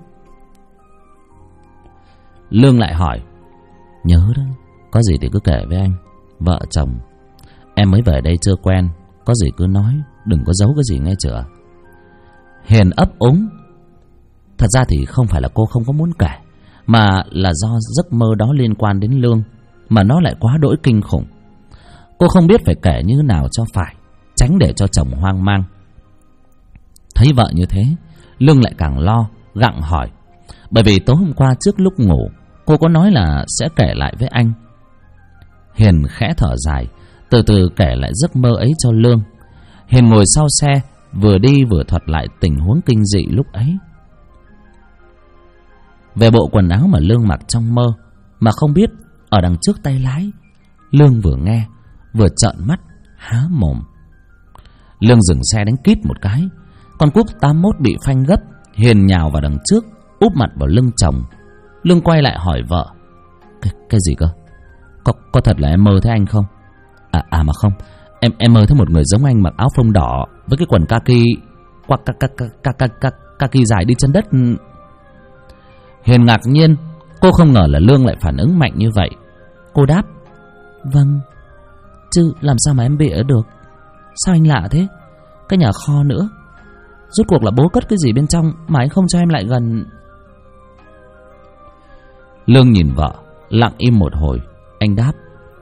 Lương lại hỏi: Nhớ đó, có gì thì cứ kể với anh. Vợ chồng em mới về đây chưa quen, có gì cứ nói, đừng có giấu cái gì nghe chưa. Hiền ấp úng. Thật ra thì không phải là cô không có muốn kể, mà là do giấc mơ đó liên quan đến Lương, mà nó lại quá đỗi kinh khủng. Cô không biết phải kể như thế nào cho phải, tránh để cho chồng hoang mang. Thấy vợ như thế, Lương lại càng lo, gặng hỏi. Bởi vì tối hôm qua trước lúc ngủ, cô có nói là sẽ kể lại với anh. Hiền khẽ thở dài, từ từ kể lại giấc mơ ấy cho Lương. Hiền ngồi sau xe, vừa đi vừa thuật lại tình huống kinh dị lúc ấy. Về bộ quần áo mà Lương mặc trong mơ, mà không biết ở đằng trước tay lái, Lương vừa nghe vừa trợn mắt há mồm. Lương dừng xe đánh kít một cái. Con Cúp 81 bị phanh gấp. Hiền nhào vào đằng trước, úp mặt vào lưng chồng. Lương quay lại hỏi vợ: Cái gì cơ? Có thật là em mơ thấy anh không? Mà không, em mơ thấy một người giống anh mặc áo phông đỏ với cái quần kaki dài đi chân đất. Hiền ngạc nhiên, cô không ngờ là Lương lại phản ứng mạnh như vậy. Cô đáp: Vâng, chứ làm sao mà em bịa được. Sao anh lạ thế? Cái nhà kho nữa, rốt cuộc là bố cất cái gì bên trong mà anh không cho em lại gần? Lương nhìn vợ, lặng im một hồi. Anh đáp: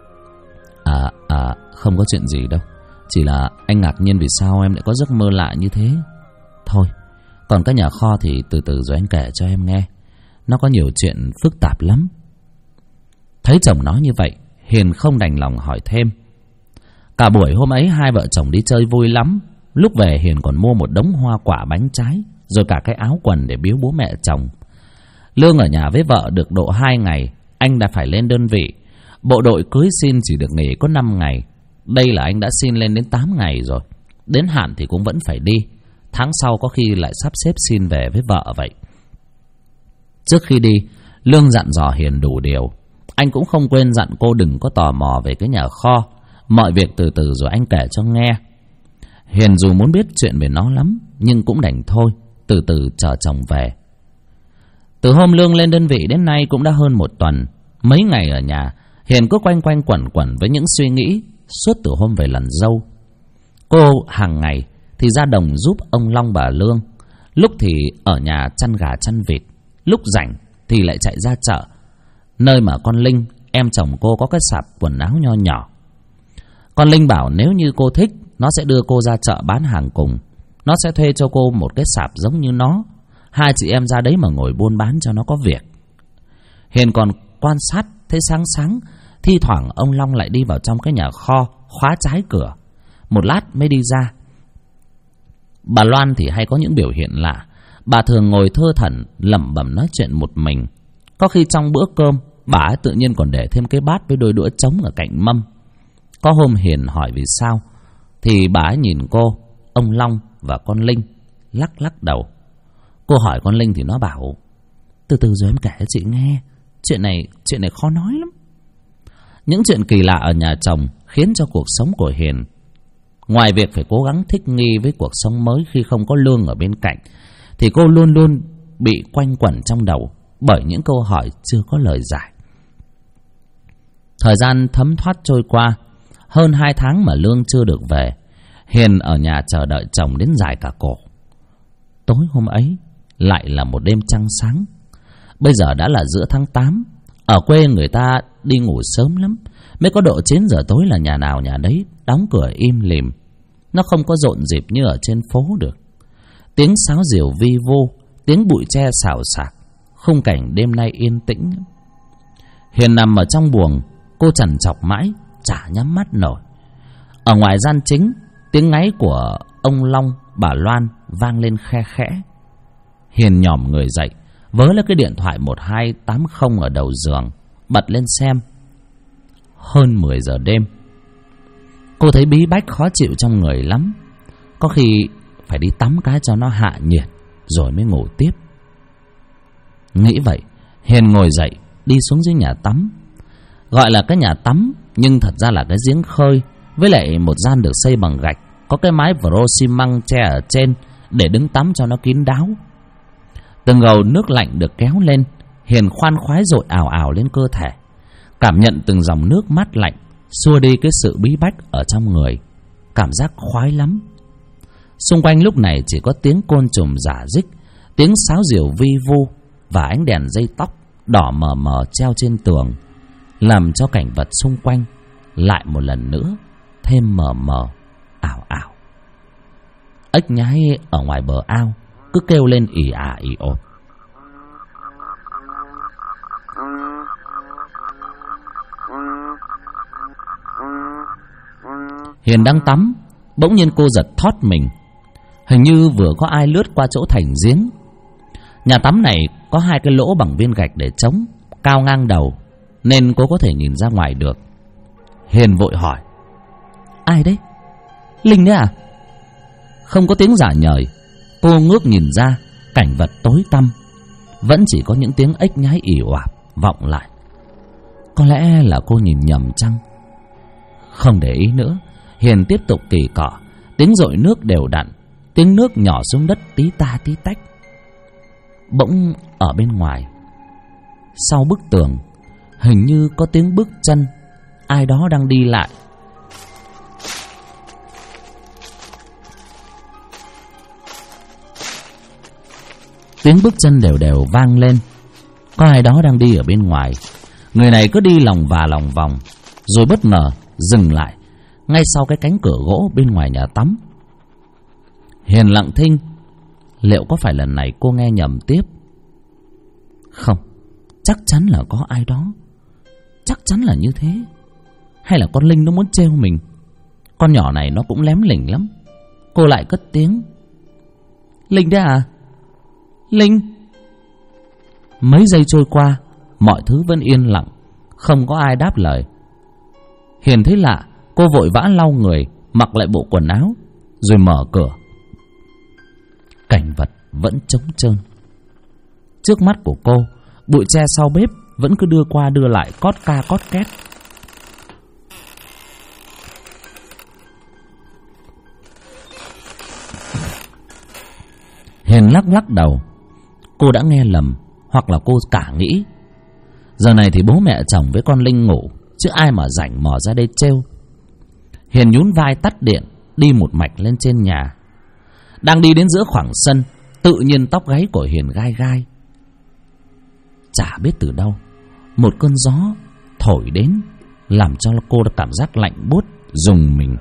Không có chuyện gì đâu. Chỉ là anh ngạc nhiên vì sao em lại có giấc mơ lạ như thế. Thôi, còn cái nhà kho thì từ từ rồi anh kể cho em nghe. Nó có nhiều chuyện phức tạp lắm. Thấy chồng nói như vậy, Hiền không đành lòng hỏi thêm. Cả buổi hôm ấy hai vợ chồng đi chơi vui lắm. Lúc về Hiền còn mua một đống hoa quả bánh trái, rồi cả cái áo quần để biếu bố mẹ chồng. Lương ở nhà với vợ được độ 2 ngày, anh đã phải lên đơn vị. Bộ đội cưới xin chỉ được nghỉ có 5 ngày. Đây là anh đã xin lên đến 8 ngày rồi. Đến hạn thì cũng vẫn phải đi. Tháng sau có khi lại sắp xếp xin về với vợ vậy. Trước khi đi, Lương dặn dò Hiền đủ điều. Anh cũng không quên dặn cô đừng có tò mò về cái nhà kho. Mọi việc từ từ rồi anh kể cho nghe. Hiền dù muốn biết chuyện về nó lắm, nhưng cũng đành thôi, từ từ chờ chồng về. Từ hôm Lương lên đơn vị đến nay cũng đã hơn 1 tuần. Mấy ngày ở nhà, Hiền cứ quanh quẩn quẩn với những suy nghĩ suốt từ hôm về lần dâu. Cô hàng ngày thì ra đồng giúp ông Long bà Lương, lúc thì ở nhà chăn gà chăn vịt, lúc rảnh thì lại chạy ra chợ, nơi mà con Linh em chồng cô có cái sạp quần áo nho nhỏ. Con Linh bảo nếu như cô thích, nó sẽ đưa cô ra chợ bán hàng cùng. Nó sẽ thuê cho cô một cái sạp giống như nó. Hai chị em ra đấy mà ngồi buôn bán cho nó có việc. Hiền còn quan sát thấy sáng sáng, thi thoảng ông Long lại đi vào trong cái nhà kho, khóa trái cửa. Một lát mới đi ra. Bà Loan thì hay có những biểu hiện lạ. Bà thường ngồi thơ thẩn lẩm bẩm nói chuyện một mình. Có khi trong bữa cơm, bà ấy tự nhiên còn để thêm cái bát với đôi đũa trống ở cạnh mâm. Có hôm Hiền hỏi vì sao, thì bà ấy nhìn cô, ông Long và con Linh, lắc lắc đầu. Cô hỏi con Linh thì nó bảo: từ từ rồi em kể cho chị nghe. Chuyện này khó nói lắm. Những chuyện kỳ lạ ở nhà chồng khiến cho cuộc sống của Hiền, ngoài việc phải cố gắng thích nghi với cuộc sống mới khi không có Lương ở bên cạnh, thì cô luôn luôn bị quanh quẩn trong đầu bởi những câu hỏi chưa có lời giải. Thời gian thấm thoát trôi qua, hơn 2 tháng mà Lương chưa được về. Hiền ở nhà chờ đợi chồng đến dài cả cổ. Tối hôm ấy lại là một đêm trăng sáng. Bây giờ đã là giữa tháng 8. Ở quê người ta đi ngủ sớm lắm. Mới có độ 9 giờ tối là nhà nào nhà đấy đóng cửa im lìm. Nó không có rộn rịp như ở trên phố được. Tiếng sáo diều vi vu, tiếng bụi tre xào xạc, khung cảnh đêm nay yên tĩnh. Hiền nằm ở trong buồng, cô trằn trọc mãi chả nhắm mắt nổi. Ở ngoài gian chính, tiếng ngáy của ông Long, bà Loan vang lên khe khẽ. Hiền nhòm người dậy, vớ lấy cái điện thoại 1280 ở đầu giường, bật lên xem. Hơn 10 giờ đêm. Cô thấy bí bách khó chịu trong người lắm. Có khi phải đi tắm cái cho nó hạ nhiệt rồi mới ngủ tiếp. Nghĩ vậy, Hiền ngồi dậy đi xuống dưới nhà tắm. Gọi là cái nhà tắm nhưng thật ra là cái giếng khơi, với lại một gian được xây bằng gạch, có cái mái vro xi măng tre ở trên để đứng tắm cho nó kín đáo. Từng gầu nước lạnh được kéo lên, Hiền khoan khoái dội ào ào lên cơ thể, cảm nhận từng dòng nước mát lạnh xua đi cái sự bí bách ở trong người. Cảm giác khoái lắm. Xung quanh lúc này chỉ có tiếng côn trùng rả rích, tiếng sáo diều vi vu và ánh đèn dây tóc đỏ mờ mờ treo trên tường, làm cho cảnh vật xung quanh lại một lần nữa thêm mờ mờ, ảo ảo. Ếch nhái ở ngoài bờ ao cứ kêu lên ì ả ì ột. Hiền đang tắm, bỗng nhiên cô giật thót mình. Hình như vừa có ai lướt qua chỗ thành giếng. Nhà tắm này có 2 cái lỗ bằng viên gạch để chống, cao ngang đầu, nên cô có thể nhìn ra ngoài được. Hiền vội hỏi: ai đấy? Linh đấy à? Không có tiếng giả nhời. Cô ngước nhìn ra, cảnh vật tối tăm, vẫn chỉ có những tiếng ếch nhái ì oạp vọng lại. Có lẽ là cô nhìn nhầm chăng? Không để ý nữa, Hiền tiếp tục kỳ cọ. Tiếng dội nước đều đặn, tiếng nước nhỏ xuống đất tí ta tí tách. Bỗng ở bên ngoài, sau bức tường, hình như có tiếng bước chân ai đó đang đi lại. Tiếng bước chân đều đều vang lên. Có ai đó đang đi ở bên ngoài. Người này cứ đi lòng và lòng vòng, rồi bất ngờ dừng lại ngay sau cái cánh cửa gỗ bên ngoài nhà tắm. Hiền lặng thinh. Liệu có phải lần này cô nghe nhầm tiếp? Không, chắc chắn là có ai đó. Chắc chắn là như thế. Hay là con Linh nó muốn trêu mình? Con nhỏ này nó cũng lém lỉnh lắm. Cô lại cất tiếng: Linh đấy à? Linh. Mấy giây trôi qua, mọi thứ vẫn yên lặng, không có ai đáp lời. Hiền thấy lạ, cô vội vã lau người, mặc lại bộ quần áo, rồi mở cửa. Cảnh vật vẫn trống trơn. Trước mắt của cô, bụi tre sau bếp vẫn cứ đưa qua đưa lại, cót ca cót két. Hiền lắc lắc đầu. Cô đã nghe lầm, hoặc là cô cả nghĩ. Giờ này thì bố mẹ chồng với con Linh ngủ, chứ ai mà rảnh mò ra đây trêu. Hiền nhún vai tắt điện, đi một mạch lên trên nhà. Đang đi đến giữa khoảng sân, tự nhiên tóc gáy của Hiền gai gai. Chả biết từ đâu, một cơn gió thổi đến, làm cho cô cảm giác lạnh buốt, rùng mình.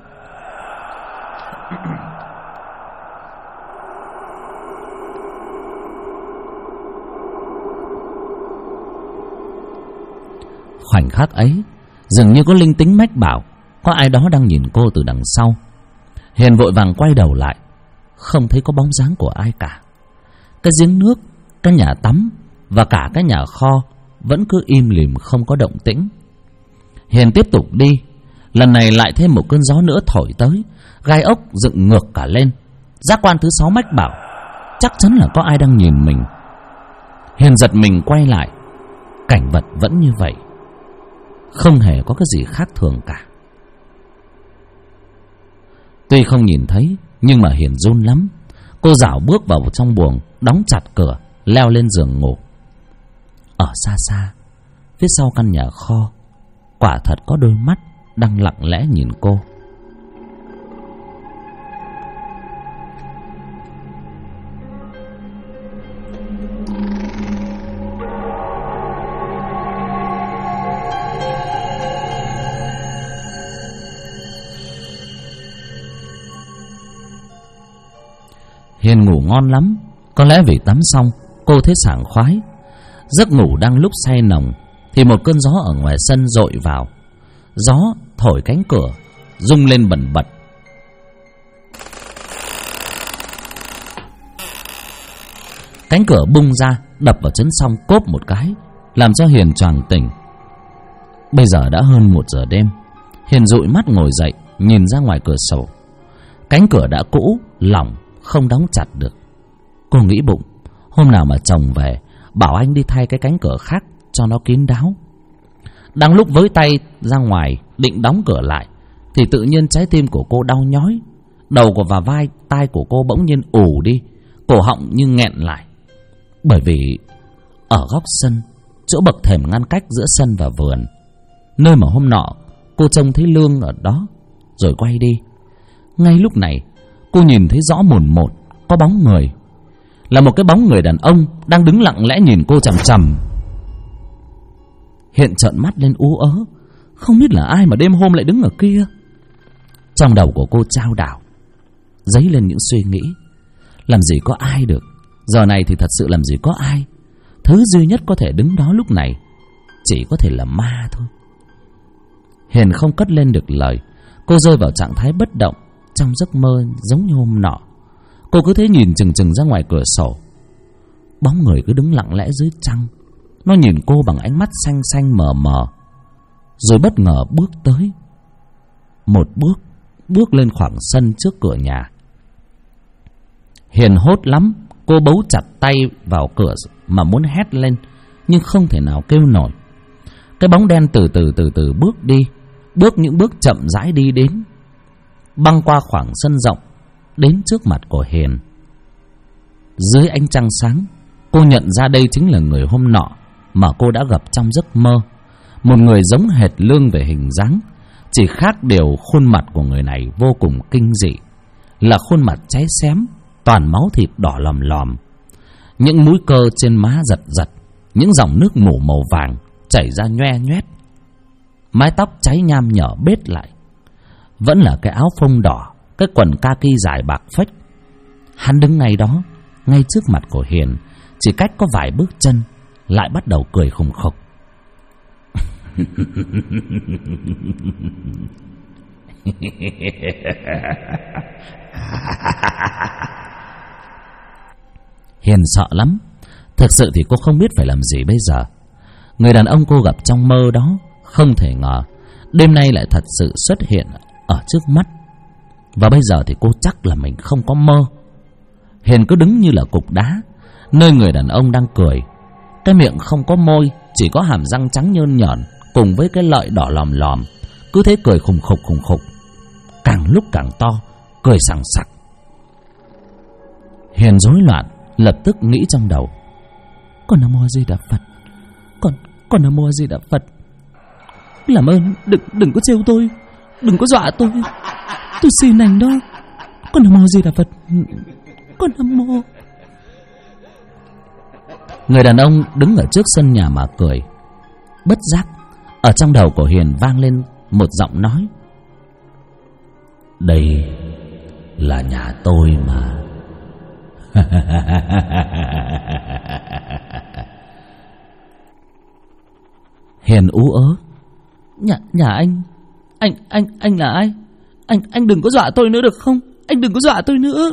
Khoảnh khắc ấy, dường như có linh tính mách bảo có ai đó đang nhìn cô từ đằng sau. Hiền vội vàng quay đầu lại, không thấy có bóng dáng của ai cả. Cái giếng nước, cái nhà tắm và cả cái nhà kho vẫn cứ im lìm không có động tĩnh. Hiền tiếp tục đi. Lần này lại thêm một cơn gió nữa thổi tới, gai ốc dựng ngược cả lên. Giác quan thứ 6 mách bảo chắc chắn là có ai đang nhìn mình. Hiền giật mình quay lại, cảnh vật vẫn như vậy, không hề có cái gì khác thường cả. Tuy không nhìn thấy, nhưng mà Hiền run lắm. Cô rảo bước vào trong buồng, đóng chặt cửa, leo lên giường ngủ. Ở xa xa, phía sau căn nhà kho, quả thật có đôi mắt đang lặng lẽ nhìn cô. Hiền ngủ ngon lắm. Có lẽ vì tắm xong, cô thấy sảng khoái. Giấc ngủ đang lúc say nồng thì một cơn gió ở ngoài sân dội vào. Gió thổi cánh cửa rung lên bần bật. Cánh cửa bung ra, đập vào chân song cốp một cái, làm cho Hiền choàng tỉnh. Bây giờ đã hơn 1 giờ đêm. Hiền dụi mắt ngồi dậy, nhìn ra ngoài cửa sổ. Cánh cửa đã cũ, lỏng, không đóng chặt được. Cô nghĩ bụng, hôm nào mà chồng về, bảo anh đi thay cái cánh cửa khác cho nó kín đáo. Đang lúc với tay ra ngoài định đóng cửa lại, thì tự nhiên trái tim của cô đau nhói. Đầu và vai tai của cô bỗng nhiên ù đi, cổ họng như nghẹn lại. Bởi vì ở góc sân, chỗ bậc thềm ngăn cách giữa sân và vườn, nơi mà hôm nọ cô trông thấy Lương ở đó rồi quay đi, ngay lúc này cô nhìn thấy rõ mồn một có bóng người. Là một cái bóng người đàn ông đang đứng lặng lẽ nhìn cô chằm chằm. Hiện trợn mắt lên ú ớ, không biết là ai mà đêm hôm lại đứng ở kia. Trong đầu của cô chao đảo, dấy lên những suy nghĩ. Làm gì có ai được, giờ này thì thật sự làm gì có ai. Thứ duy nhất có thể đứng đó lúc này chỉ có thể là ma thôi. Hiền không cất lên được lời. Cô rơi vào trạng thái bất động trong giấc mơ giống như hôm nọ. Cô cứ thế nhìn chừng chừng ra ngoài cửa sổ. Bóng người cứ đứng lặng lẽ dưới trăng. Nó nhìn cô bằng ánh mắt xanh xanh mờ mờ, rồi bất ngờ bước tới. Một bước lên khoảng sân trước cửa nhà. Hiền hốt lắm. Cô bấu chặt tay vào cửa mà muốn hét lên, nhưng không thể nào kêu nổi. Cái bóng đen từ từ bước đi, những bước chậm rãi đi đến, băng qua khoảng sân rộng, đến trước mặt của Hiền. Dưới ánh trăng sáng, cô nhận ra đây chính là người hôm nọ mà cô đã gặp trong giấc mơ. Một người giống hệt Lương về hình dáng, chỉ khác điều khuôn mặt của người này vô cùng kinh dị, là khuôn mặt cháy xém, toàn máu thịt đỏ lòm lòm. Những múi cơ trên má giật giật, những dòng nước mủ màu vàng chảy ra nhoe nhoét. Mái tóc cháy nham nhở bết lại, vẫn là cái áo phông đỏ, cái quần kaki dài bạc phách. Hắn đứng ngay đó, ngay trước mặt của Hiền, chỉ cách có vài bước chân, lại bắt đầu cười khùng khục. Hiền sợ lắm. Thực sự thì cô không biết phải làm gì bây giờ. Người đàn ông cô gặp trong mơ đó không thể ngờ đêm nay lại thật sự xuất hiện ở trước mắt. Và bây giờ thì cô chắc là mình không có mơ. Hiền cứ đứng như là cục đá nơi người đàn ông đang cười. Cái miệng không có môi, chỉ có hàm răng trắng nhơn nhởn cùng với cái lợi đỏ lòm lòm. Cứ thế cười khùng khục, càng lúc càng to, cười sằng sặc. Hiền rối loạn, lập tức nghĩ trong đầu: Con Nam Mô Di Đà Phật, con Nam Mô Di Đà Phật, làm ơn đừng có trêu tôi, đừng có dọa tôi xin anh đó. Con Nam Mô Di Đà Phật, con Nam Mô. Người đàn ông đứng ở trước sân nhà mà cười. Bất giác Ở trong đầu của Hiền vang lên một giọng nói: "Đây là nhà tôi mà." Hiền ú ớ: Nhà anh là ai? Anh đừng có dọa tôi nữa được không? Anh đừng có dọa tôi nữa."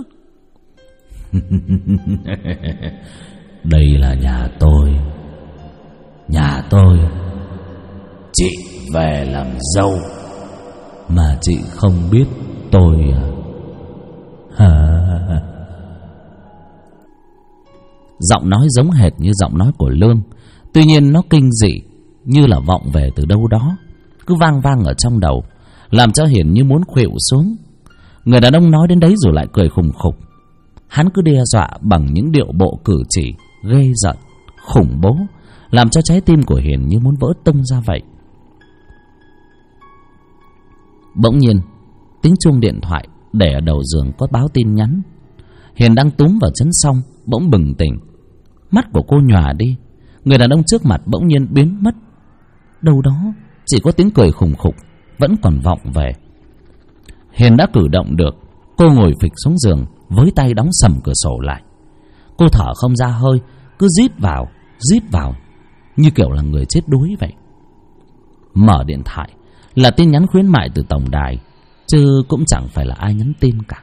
"Đây là nhà tôi. Nhà tôi. Chị về làm dâu mà chị không biết tôi à?" Giọng nói giống hệt như giọng nói của Lương, tuy nhiên nó kinh dị, như là vọng về từ đâu đó, cứ vang vang ở trong đầu, làm cho Hiền như muốn khuỵu xuống. Người đàn ông nói đến đấy rồi lại cười khùng khục. Hắn cứ đe dọa bằng những điệu bộ cử chỉ ghê giận, khủng bố, làm cho trái tim của Hiền như muốn vỡ tung ra vậy. Bỗng nhiên tiếng chuông điện thoại để ở đầu giường có báo tin nhắn. Hiền đang túm vào chấn xong bỗng bừng tỉnh. Mắt của cô nhòa đi. Người đàn ông trước mặt bỗng nhiên biến mất. Đâu đó chỉ có tiếng cười khùng khục vẫn còn vọng về. Hiền đã cử động được. Cô ngồi phịch xuống giường, với tay đóng sầm cửa sổ lại. Cô thở không ra hơi, cứ rít vào như kiểu là người chết đuối vậy. Mở điện thoại là tin nhắn khuyến mại từ tổng đài, chứ cũng chẳng phải là ai nhắn tin cả.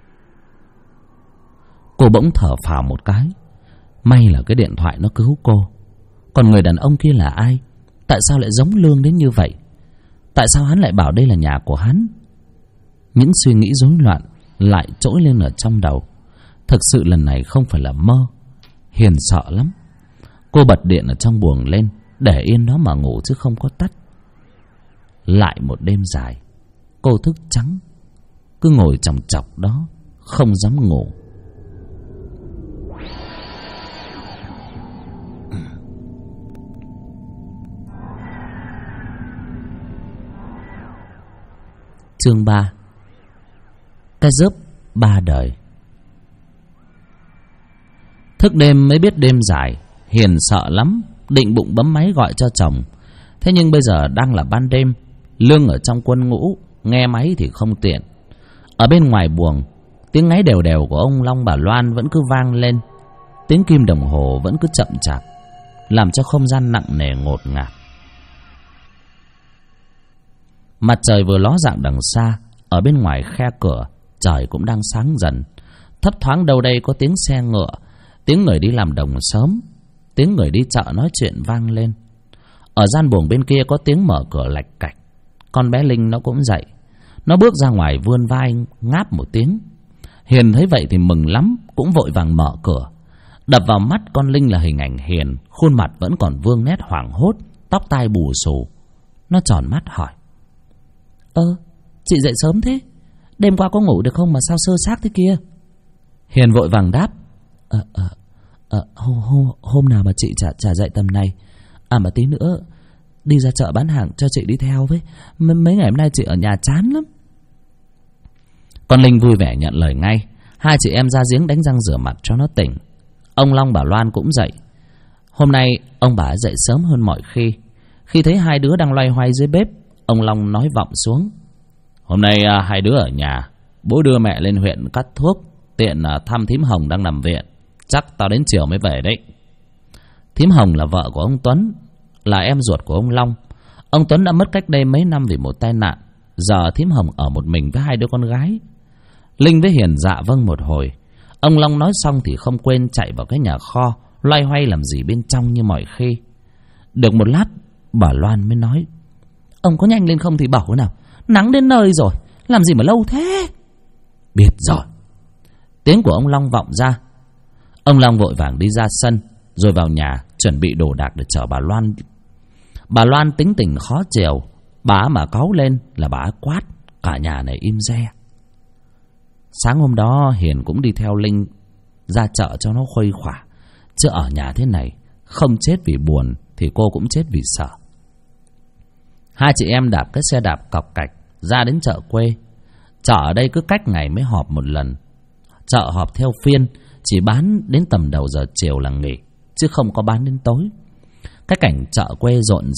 Cô bỗng thở phào một cái. May là cái điện thoại nó cứu cô. Còn người đàn ông kia là ai? Tại sao lại giống Lương đến như vậy? Tại sao hắn lại bảo đây là nhà của hắn? Những suy nghĩ rối loạn lại trỗi lên ở trong đầu. Thực sự lần này không phải là mơ. Hiền sợ lắm. Cô bật điện ở trong buồng lên, để yên nó mà ngủ chứ không có tắt. Lại một đêm dài, cô thức trắng, cứ ngồi chòng chọc đó, không dám ngủ. Chương 3. Cái dớp 3 đời. Thức đêm mới biết đêm dài, Hiền sợ lắm, định bụng bấm máy gọi cho chồng. Thế nhưng bây giờ đang là ban đêm, Lương ở trong quân ngũ, nghe máy thì không tiện. Ở bên ngoài buồng, tiếng ngáy đều đều của ông Long bà Loan vẫn cứ vang lên. Tiếng kim đồng hồ vẫn cứ chậm chạp, làm cho không gian nặng nề ngột ngạt. Mặt trời vừa ló dạng đằng xa. Ở bên ngoài khe cửa, trời cũng đang sáng dần. Thấp thoáng đâu đây có tiếng xe ngựa, tiếng người đi làm đồng sớm, tiếng người đi chợ nói chuyện vang lên. Ở gian buồng bên kia có tiếng mở cửa lạch cạch. Con bé Linh nó cũng dậy. Nó bước ra ngoài vươn vai ngáp một tiếng. Hiền thấy vậy thì mừng lắm, cũng vội vàng mở cửa. Đập vào mắt con Linh là hình ảnh Hiền, khuôn mặt vẫn còn vương nét hoảng hốt, tóc tai bù xù. Nó tròn mắt hỏi: Chị dậy sớm thế? Đêm qua có ngủ được không mà sao sơ xác thế kia? Hiền vội vàng đáp: Hôm nào mà chị chả dậy tầm này. Mà tí nữa đi ra chợ bán hàng cho chị đi theo với. Mấy ngày hôm nay chị ở nhà chán lắm. Con Linh vui vẻ nhận lời ngay. Hai chị em ra giếng đánh răng rửa mặt cho nó tỉnh. Ông Long bà Loan cũng dậy. Hôm nay ông bà dậy sớm hơn mọi khi. Khi thấy hai đứa đang loay hoay dưới bếp, ông Long nói vọng xuống: Hôm nay hai đứa ở nhà, bố đưa mẹ lên huyện cắt thuốc, tiện thăm thím Hồng đang nằm viện. Chắc tao đến chiều mới về đấy. Thím Hồng là vợ của ông Tuấn, là em ruột của ông Long. Ông Tuấn đã mất cách đây mấy năm vì một tai nạn. Giờ thím Hồng ở một mình với hai đứa con gái. Linh với Hiền dạ vâng một hồi. Ông Long nói xong thì không quên chạy vào cái nhà kho, loay hoay làm gì bên trong như mọi khi. Được một lát, bà Loan mới nói: Ông có nhanh lên không thì bảo nào. Nắng đến nơi rồi, làm gì mà lâu thế? Biết rồi. Tiếng của ông Long vọng ra. Ông Long vội vàng đi ra sân, rồi vào nhà chuẩn bị đồ đạc để chở bà Loan. Bà Loan tính tình khó chiều, bà mà cáu lên là bà quát, cả nhà này im re. Sáng hôm đó Hiền cũng đi theo Linh ra chợ cho nó khuây khỏa. Chứ ở nhà thế này, không chết vì buồn thì cô cũng chết vì sợ. Hai chị em đạp cái xe đạp cọc cạch ra đến chợ quê. Chợ ở đây cứ cách ngày mới họp một lần. Chợ họp theo phiên, chỉ bán đến tầm đầu giờ chiều là nghỉ, chứ không có bán đến tối. Cái cảnh chợ quê rộn rịp,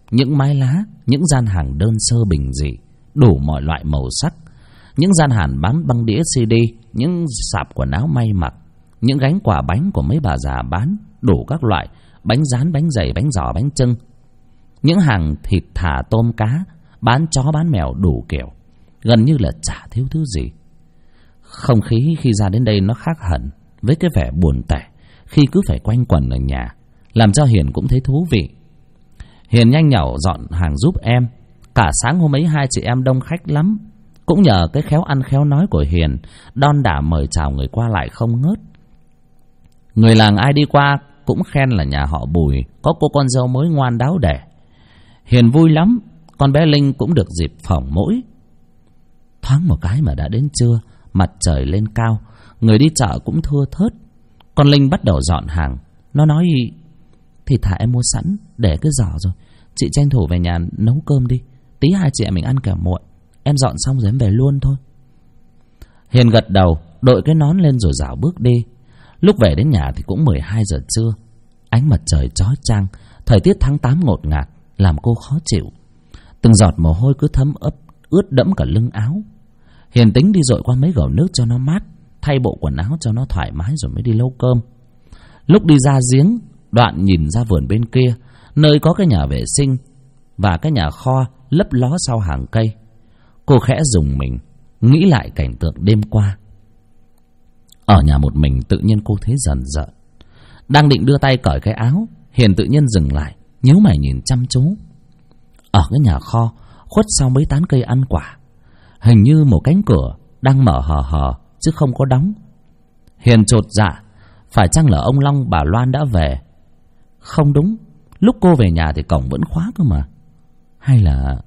những mái lá, những gian hàng đơn sơ bình dị, đủ mọi loại màu sắc, những gian hàng bán băng đĩa CD, những sạp quần áo may mặc, những gánh quà bánh của mấy bà già bán đủ các loại bánh rán, bánh dày, bánh giò, bánh chưng, những hàng thịt thả tôm cá, bán chó bán mèo đủ kiểu, gần như là chả thiếu thứ gì. Không khí khi ra đến đây nó khác hẳn với cái vẻ buồn tẻ khi cứ phải quanh quẩn ở nhà, làm cho Hiền cũng thấy thú vị. Hiền nhanh nhảu dọn hàng giúp em. Cả sáng hôm ấy hai chị em đông khách lắm. Cũng nhờ cái khéo ăn khéo nói của Hiền, đon đả mời chào người qua lại không ngớt. Người làng ai đi qua cũng khen là nhà họ Bùi có cô con dâu mới ngoan đáo đẻ. Hiền vui lắm, con bé Linh cũng được dịp phỏng mũi. Thoáng một cái mà đã đến trưa, mặt trời lên cao, người đi chợ cũng thưa thớt. Con Linh bắt đầu dọn hàng. Nó nói: thịt thả em mua sẵn để cái giỏ rồi, chị tranh thủ về nhà nấu cơm đi, tí hai chị em mình ăn kẻo muộn. Em dọn xong rồi em về luôn thôi. Hiền gật đầu, đội cái nón lên rồi rảo bước đi. Lúc về đến nhà thì cũng 12 giờ trưa. Ánh mặt trời chói chang, thời tiết tháng 8 ngột ngạt làm cô khó chịu. Từng giọt mồ hôi cứ thấm ướt đẫm cả lưng áo. Hiền tính đi dội qua mấy gầu nước cho nó mát, thay bộ quần áo cho nó thoải mái rồi mới đi nấu cơm. Lúc đi ra giếng, Đoạn nhìn ra vườn bên kia, nơi có cái nhà vệ sinh và cái nhà kho lấp ló sau hàng cây. Cô khẽ rùng mình, nghĩ lại cảnh tượng đêm qua. Ở nhà một mình tự nhiên cô thấy rần rợn. Đang định đưa tay cởi cái áo, Hiền tự nhiên dừng lại, nhíu mày nhìn chăm chú. Ở cái nhà kho, khuất sau mấy tán cây ăn quả, hình như một cánh cửa đang mở hờ hờ chứ không có đóng. Hiền chột dạ, phải chăng là ông Long bà Loan đã về? Không đúng, lúc cô về nhà thì cổng vẫn khóa cơ mà. Hay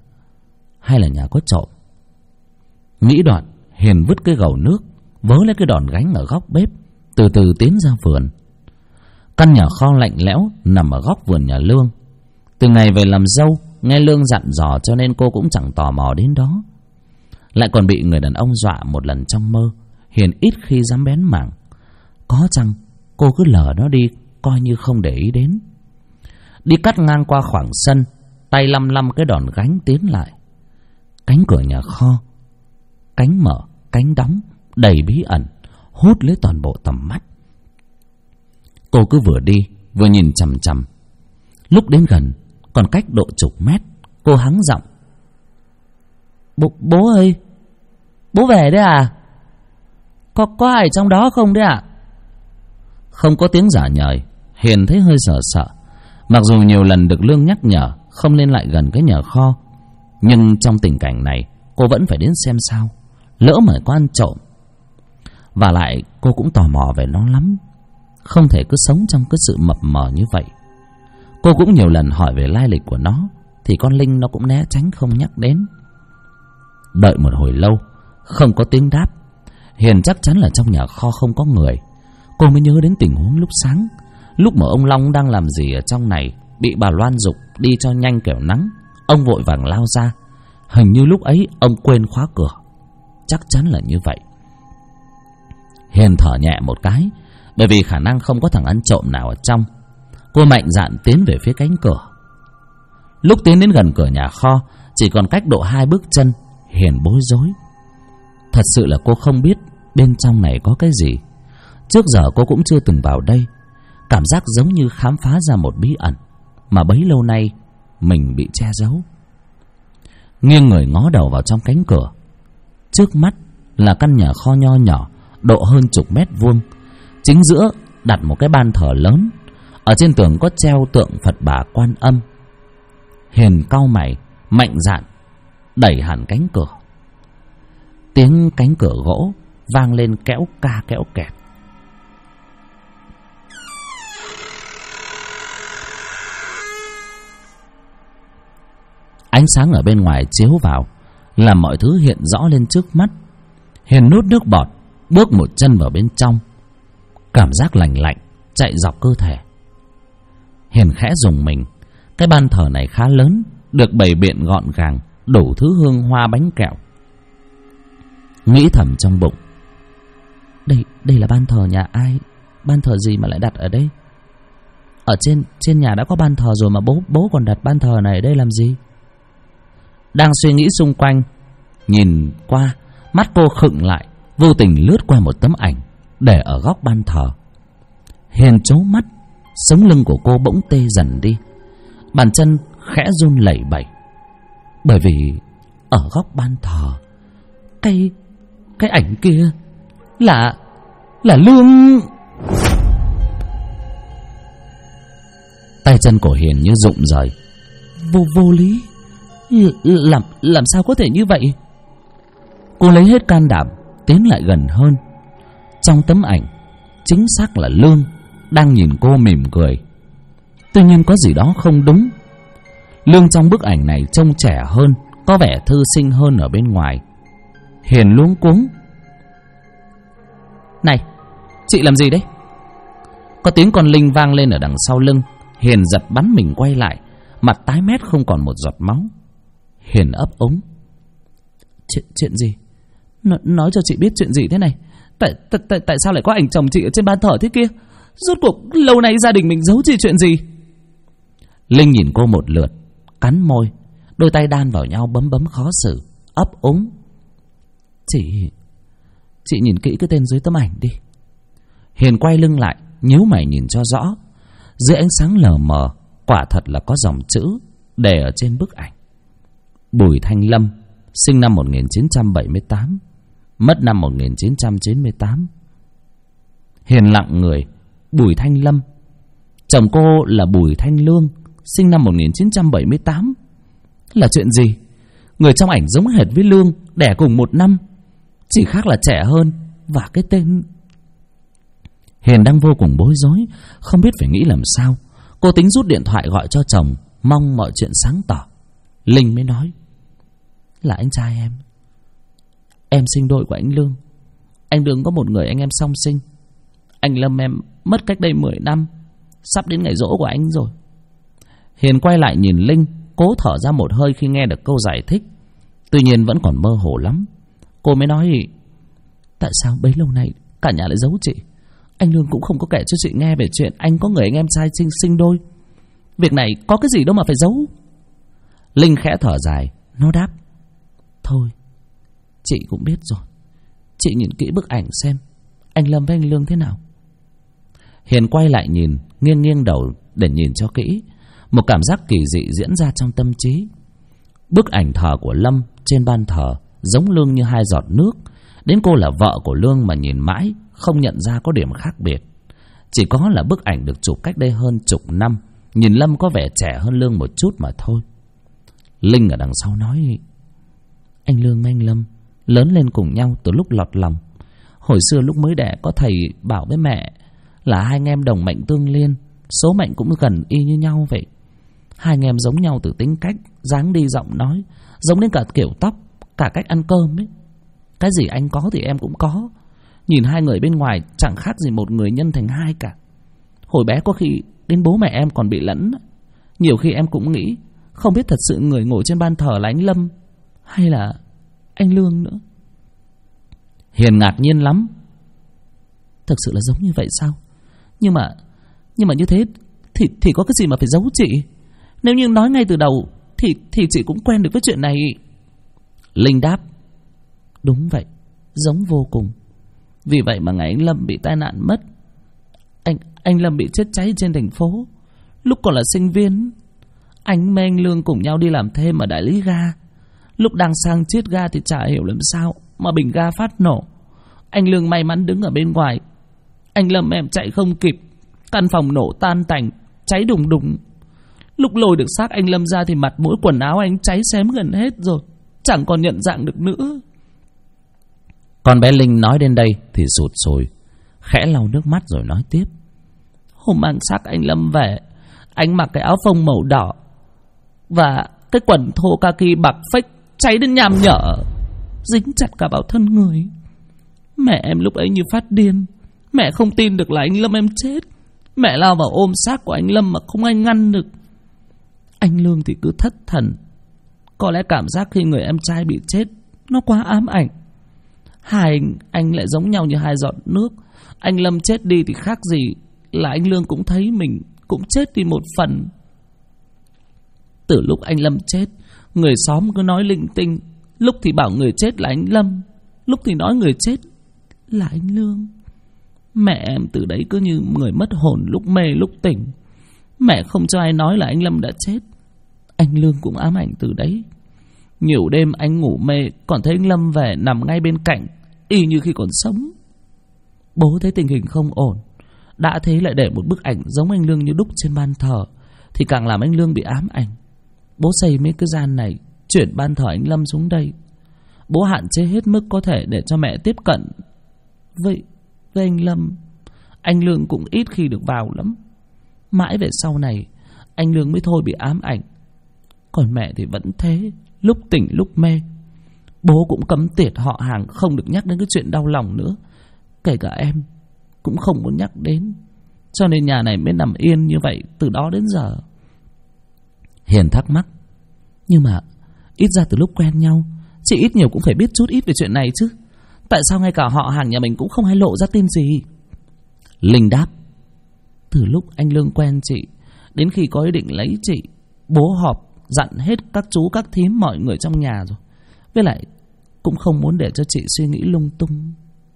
là nhà có trộm? Nghĩ đoạn, Hiền vứt cái gầu nước, vớ lấy cái đòn gánh ở góc bếp, từ từ tiến ra vườn. Căn nhà kho lạnh lẽo nằm ở góc vườn nhà Lương. Từ ngày về làm dâu, nghe Lương dặn dò cho nên cô cũng chẳng tò mò đến đó. Lại còn bị người đàn ông dọa một lần trong mơ, Hiền ít khi dám bén mảng. Có chăng cô cứ lờ nó đi, coi như không để ý đến. Đi cắt ngang qua khoảng sân, tay lăm lăm cái đòn gánh tiến lại. Cánh cửa nhà kho, cánh mở, cánh đóng, đầy bí ẩn, hút lấy toàn bộ tầm mắt. Cô cứ vừa đi vừa nhìn chằm chằm. Lúc đến gần, còn cách độ chục mét, cô hắng giọng: Bố ơi, bố về đấy à? Có ai trong đó không đấy ạ? Không có tiếng giả nhời, Hiền thấy hơi sợ sợ. Mặc dù nhiều lần được Lương nhắc nhở không nên lại gần cái nhà kho, nhưng trong tình cảnh này cô vẫn phải đến xem sao, lỡ mà có ăn trộm. Và lại cô cũng tò mò về nó lắm, không thể cứ sống trong cái sự mập mờ như vậy. Cô cũng nhiều lần hỏi về lai lịch của nó, thì con Linh nó cũng né tránh không nhắc đến. Đợi một hồi lâu không có tiếng đáp, Hiền chắc chắn là trong nhà kho không có người. Cô mới nhớ đến tình huống lúc sáng, lúc mà ông Long đang làm gì ở trong này, bị bà Loan giục đi cho nhanh kẻo nắng. Ông vội vàng lao ra, hình như lúc ấy ông quên khóa cửa. Chắc chắn là như vậy. Hiền thở nhẹ một cái, bởi vì khả năng không có thằng ăn trộm nào ở trong. Cô mạnh dạn tiến về phía cánh cửa. Lúc tiến đến gần cửa nhà kho, chỉ còn cách độ 2 bước chân, Hiền bối rối. Thật sự là cô không biết bên trong này có cái gì. Trước giờ cô cũng chưa từng vào đây. Cảm giác giống như khám phá ra một bí ẩn mà bấy lâu nay mình bị che giấu. Nghiêng người ngó đầu vào trong cánh cửa. Trước mắt là căn nhà kho nho nhỏ, độ hơn chục mét vuông. Chính giữa đặt một cái ban thờ lớn. Ở trên tường có treo tượng Phật Bà Quan Âm. Hiền cau mày, mạnh dạn đẩy hẳn cánh cửa. Tiếng cánh cửa gỗ vang lên kéo ca kéo kẹt. Ánh sáng ở bên ngoài chiếu vào, làm mọi thứ hiện rõ lên trước mắt. Hiền nuốt nước bọt, bước một chân vào bên trong. Cảm giác lạnh lạnh chạy dọc cơ thể. Hiền khẽ rùng mình. Cái ban thờ này khá lớn, được bày biện gọn gàng, đủ thứ hương hoa bánh kẹo. Nghĩ thầm trong bụng, đây là ban thờ nhà ai? Ban thờ gì mà lại đặt ở đây? Ở trên nhà đã có ban thờ rồi mà bố còn đặt ban thờ này ở đây làm gì? Đang suy nghĩ xung quanh, nhìn qua, mắt cô khựng lại, vô tình lướt qua một tấm ảnh để ở góc ban thờ. Hiền trố mắt, sống lưng của cô bỗng tê dần đi, bàn chân khẽ run lẩy bẩy. Bởi vì ở góc ban thờ, cái ảnh kia là Lương. Tay chân của Hiền như rụng rời. Vô lý. Làm sao có thể như vậy? Cô lấy hết can đảm tiến lại gần hơn. Trong tấm ảnh chính xác là Lương đang nhìn cô mỉm cười. Tuy nhiên có gì đó không đúng. Lương trong bức ảnh này trông trẻ hơn, có vẻ thư sinh hơn ở bên ngoài. Hiền luống cuống. Này, chị làm gì đấy? Có tiếng con Linh vang lên ở đằng sau lưng. Hiền giật bắn mình quay lại, mặt tái mét không còn một giọt máu. Hiền ấp úng. Chuyện gì? Nói cho chị biết chuyện gì thế này? Tại sao lại có ảnh chồng chị ở trên ban thờ thế kia? Rốt cuộc lâu nay gia đình mình giấu chị chuyện gì? Linh nhìn cô một lượt, cắn môi, đôi tay đan vào nhau bấm khó xử, ấp úng. Chị nhìn kỹ cái tên dưới tấm ảnh đi. Hiền quay lưng lại, nhíu mày nhìn cho rõ. Dưới ánh sáng lờ mờ, quả thật là có dòng chữ để ở trên bức ảnh. Bùi Thanh Lâm, sinh năm 1978, mất năm 1998. Hiền lặng người. Bùi Thanh Lâm, chồng cô là Bùi Thanh Lương, sinh năm 1978. Là chuyện gì? Người trong ảnh giống hệt với Lương, đẻ cùng một năm, chỉ khác là trẻ hơn. Và cái tên... Hiền đang vô cùng bối rối, không biết phải nghĩ làm sao. Cô tính rút điện thoại gọi cho chồng, mong mọi chuyện sáng tỏ. Linh mới nói. Là anh trai em sinh đôi của anh Lương. Anh Lương có một người anh em song sinh. Anh Lâm em mất cách đây 10 năm, sắp đến ngày giỗ của anh rồi. Hiền quay lại nhìn Linh, cố thở ra một hơi khi nghe được câu giải thích. Tuy nhiên vẫn còn mơ hồ lắm. Cô mới nói. Tại sao bấy lâu nay cả nhà lại giấu chị? Anh Lương cũng không có kể cho chị nghe về chuyện anh có người anh em trai sinh đôi. Việc này có cái gì đâu mà phải giấu. Linh khẽ thở dài, nó đáp. Thôi, chị cũng biết rồi. Chị nhìn kỹ bức ảnh xem anh Lâm với anh Lương thế nào. Hiền quay lại nhìn, nghiêng đầu để nhìn cho kỹ. Một cảm giác kỳ dị diễn ra trong tâm trí. Bức ảnh thờ của Lâm trên ban thờ giống Lương như hai giọt nước. Đến cô là vợ của Lương mà nhìn mãi không nhận ra có điểm khác biệt. Chỉ có là bức ảnh được chụp cách đây hơn chục năm, nhìn Lâm có vẻ trẻ hơn Lương một chút mà thôi. Linh ở đằng sau nói. Anh Lương với anh Lâm lớn lên cùng nhau từ lúc lọt lòng. Hồi xưa lúc mới đẻ có thầy bảo với mẹ là hai anh em đồng mệnh tương liên, số mệnh cũng gần y như nhau vậy. Hai anh em giống nhau từ tính cách, dáng đi giọng nói, giống đến cả kiểu tóc, cả cách ăn cơm ấy. Cái gì anh có thì em cũng có. Nhìn hai người bên ngoài chẳng khác gì một người nhân thành hai cả. Hồi bé có khi đến bố mẹ em còn bị lẫn. Nhiều khi em cũng nghĩ không biết thật sự người ngồi trên ban thờ là anh Lâm hay là anh Lương nữa. Hiền ngạc nhiên lắm. Thực sự là giống như vậy sao? Nhưng mà như thế thì có cái gì mà phải giấu chị? Nếu như nói ngay từ đầu thì chị cũng quen được với chuyện này. Linh đáp. Đúng vậy, giống vô cùng. Vì vậy mà ngày anh Lâm bị tai nạn mất, anh Lâm bị chết cháy trên thành phố. Lúc còn là sinh viên, anh với anh Lương cùng nhau đi làm thêm ở đại lý ga. Lúc đang sang chiết ga thì chả hiểu làm sao mà bình ga phát nổ. Anh Lương may mắn đứng ở bên ngoài. Anh Lâm em chạy không kịp, căn phòng nổ tan tành, cháy đùng đùng. Lúc lôi được xác anh Lâm ra thì mặt mũi quần áo anh cháy xém gần hết rồi, chẳng còn nhận dạng được nữa. Con bé Linh nói đến đây thì sụt sùi, khẽ lau nước mắt rồi nói tiếp. Hôm mang xác anh Lâm về, anh mặc cái áo phông màu đỏ và cái quần thô kaki bạc phách cháy đến nham nhở, dính chặt cả vào thân người. Mẹ em lúc ấy như phát điên. Mẹ không tin được là anh Lâm em chết. Mẹ lao vào ôm xác của anh Lâm mà không ai ngăn được. Anh Lương thì cứ thất thần. Có lẽ cảm giác khi người em trai bị chết nó quá ám ảnh. Hai anh lại giống nhau như hai giọt nước. Anh Lâm chết đi thì khác gì là anh Lương cũng thấy mình cũng chết đi một phần. Từ lúc anh Lâm chết, người xóm cứ nói linh tinh. Lúc thì bảo người chết là anh Lâm, lúc thì nói người chết là anh Lương. Mẹ em từ đấy cứ như người mất hồn, lúc mê lúc tỉnh. Mẹ không cho ai nói là anh Lâm đã chết. Anh Lương cũng ám ảnh từ đấy. Nhiều đêm anh ngủ mê còn thấy anh Lâm về nằm ngay bên cạnh, y như khi còn sống. Bố thấy tình hình không ổn, đã thế lại để một bức ảnh giống anh Lương như đúc trên ban thờ, thì càng làm anh Lương bị ám ảnh. Bố xây mấy cái gian này, chuyển ban thờ anh Lâm xuống đây. Bố hạn chế hết mức có thể để cho mẹ tiếp cận với anh Lâm. Anh Lương cũng ít khi được vào lắm. Mãi về sau này anh Lương mới thôi bị ám ảnh. Còn mẹ thì vẫn thế, lúc tỉnh lúc mê. Bố cũng cấm tiệt họ hàng không được nhắc đến cái chuyện đau lòng nữa. Kể cả em cũng không muốn nhắc đến. Cho nên nhà này mới nằm yên như vậy từ đó đến giờ. Hiền thắc mắc: Nhưng mà ít ra từ lúc quen nhau, chị ít nhiều cũng phải biết chút ít về chuyện này chứ. Tại sao ngay cả họ hàng nhà mình cũng không hay lộ ra tin gì? Linh đáp: Từ lúc anh Lương quen chị, đến khi có ý định lấy chị, bố họp dặn hết các chú các thím mọi người trong nhà rồi. Với lại cũng không muốn để cho chị suy nghĩ lung tung.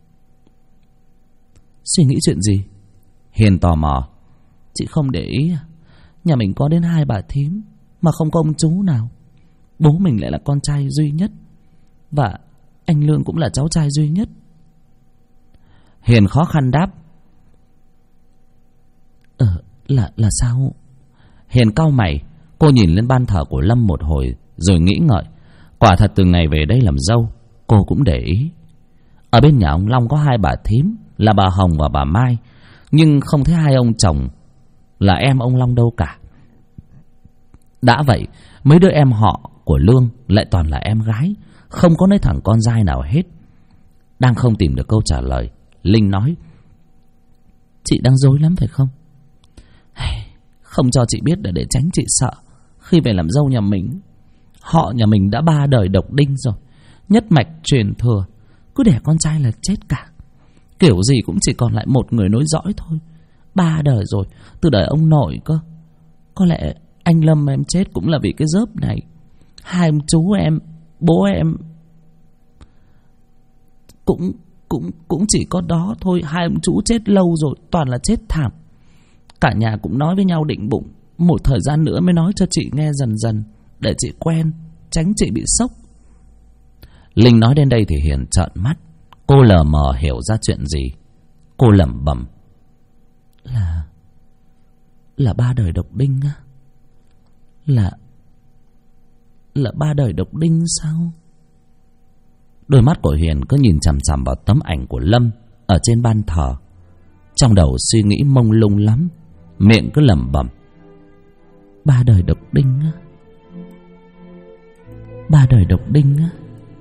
Suy nghĩ chuyện gì? Hiền tò mò. Chị không để ý à? Nhà mình có đến 2 bà thím mà không có ông chú nào. Bố mình lại là con trai duy nhất, và anh Lương cũng là cháu trai duy nhất. Hiền khó khăn đáp: Là sao? Hiền cau mày. Cô nhìn lên ban thờ của Lâm một hồi rồi nghĩ ngợi. Quả thật từ ngày về đây làm dâu, cô cũng để ý. Ở bên nhà ông Long có 2 bà thím là bà Hồng và bà Mai, nhưng không thấy 2 ông chồng là em ông Long đâu cả. Đã vậy, mấy đứa em họ của Lương lại toàn là em gái, không có nơi thằng con trai nào hết. Đang không tìm được câu trả lời, Linh nói: Chị đang rối lắm phải không? Không cho chị biết để tránh chị sợ. Khi về làm dâu nhà mình, họ nhà mình đã 3 đời độc đinh rồi, nhất mạch truyền thừa, cứ đẻ con trai là chết cả. Kiểu gì cũng chỉ còn lại một người nối dõi thôi. 3 đời rồi, từ đời ông nội cơ. Có lẽ anh Lâm em chết cũng là vì cái dớp này. 2 ông chú em, bố em cũng chỉ có đó thôi. 2 ông chú chết lâu rồi, toàn là chết thảm. Cả nhà cũng nói với nhau định bụng một thời gian nữa mới nói cho chị nghe dần dần, để chị quen, tránh chị bị sốc. Linh nói đến đây thì Hiền trợn mắt. Cô lờ mờ hiểu ra chuyện gì. Cô lẩm bẩm: Là 3 đời độc đinh á? Là 3 đời độc đinh sao? Đôi mắt của Hiền cứ nhìn chằm chằm vào tấm ảnh của Lâm ở trên ban thờ. Trong đầu suy nghĩ mông lung lắm, miệng cứ lẩm bẩm: 3 đời độc đinh á? 3 đời độc đinh á?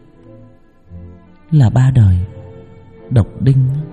Là 3 đời độc đinh á?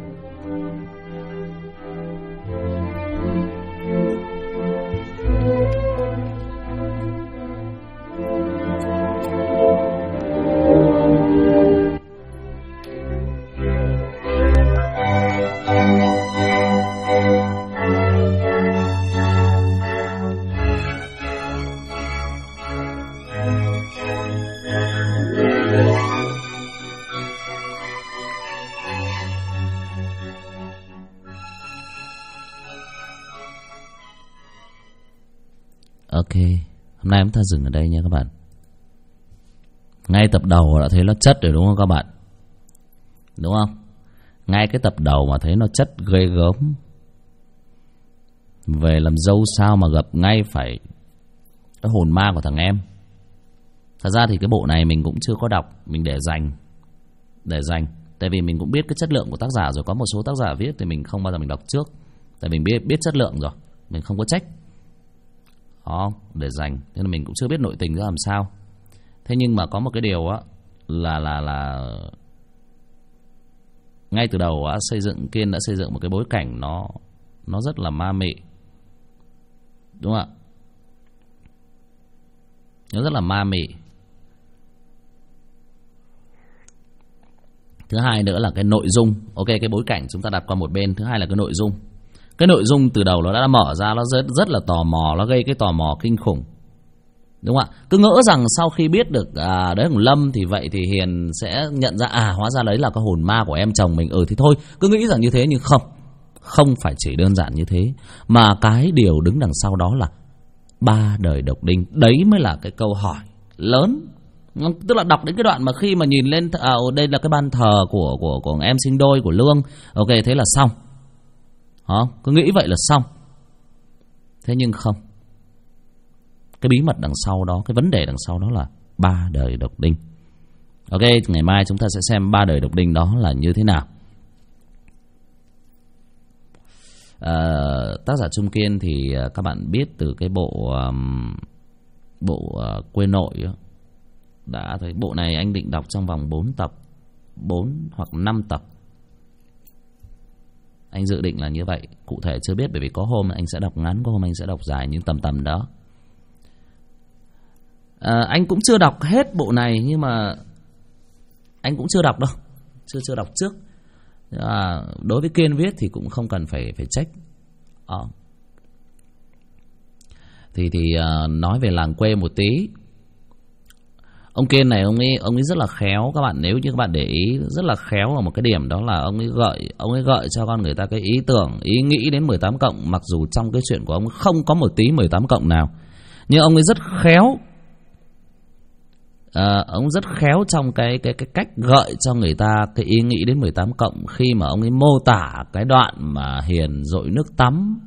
Ok, hôm nay chúng ta dừng ở đây nha các bạn. Ngay tập đầu đã thấy nó chất rồi đúng không các bạn? Đúng không? Ngay cái tập đầu mà thấy nó chất ghê gớm. Về làm dâu sao mà gặp ngay phải cái hồn ma của thằng em. Thật ra thì cái bộ này mình cũng chưa có đọc, mình để dành. Tại vì mình cũng biết cái chất lượng của tác giả rồi. Có một số tác giả viết thì mình không bao giờ mình đọc trước. Tại mình biết chất lượng rồi, mình không có trách. Đó, để dành. Thế nên mình cũng chưa biết nội tình ra làm sao. Thế nhưng mà có một cái điều á là ngay từ đầu á, Kiên đã xây dựng một cái bối cảnh nó rất là ma mị. Đúng không ạ? Nó rất là ma mị. Thứ hai nữa là cái nội dung. Ok, cái bối cảnh chúng ta đặt qua một bên. Thứ hai là cái nội dung. Cái nội dung từ đầu nó đã mở ra, nó rất là tò mò, nó gây cái tò mò kinh khủng, đúng không ạ? Cứ ngỡ rằng sau khi biết được đấy là Lâm thì vậy thì Hiền sẽ nhận ra hóa ra đấy là cái hồn ma của em chồng mình. Thì thôi, cứ nghĩ rằng như thế, nhưng không phải chỉ đơn giản như thế, mà cái điều đứng đằng sau đó là 3 đời độc đinh. Đấy mới là cái câu hỏi lớn. Tức là đọc đến cái đoạn mà khi mà nhìn lên đây là cái ban thờ của em sinh đôi của Lương, ok, thế là xong. Cứ nghĩ vậy là xong. Thế nhưng không. Cái bí mật đằng sau đó, cái vấn đề đằng sau đó là 3 đời độc đinh. Ok, ngày mai chúng ta sẽ xem 3 đời độc đinh đó là như thế nào. Tác giả Trung Kiên thì các bạn biết từ cái bộ Quê Nội đã thấy. Bộ này anh định đọc trong vòng 4 tập, 4 hoặc 5 tập. Anh dự định là như vậy, cụ thể chưa biết, bởi vì có hôm anh sẽ đọc ngắn, có hôm anh sẽ đọc dài, nhưng tầm đó. Anh cũng chưa đọc hết bộ này, nhưng mà anh cũng chưa đọc đâu, chưa đọc trước. Đối với Kiên viết thì cũng không cần phải trách. Thì nói về làng quê một tí. Ông Kiên này, ông ấy rất là khéo các bạn. Nếu như các bạn để ý, rất là khéo ở một cái điểm, đó là ông ấy gợi cho con người ta cái ý tưởng, ý nghĩ đến 18 cộng. Mặc dù trong cái chuyện của ông không có một tí 18 cộng nào, nhưng ông ấy rất khéo. Ông rất khéo trong cái cách gợi cho người ta cái ý nghĩ đến 18 cộng, khi mà ông ấy mô tả cái đoạn mà Hiền dội nước tắm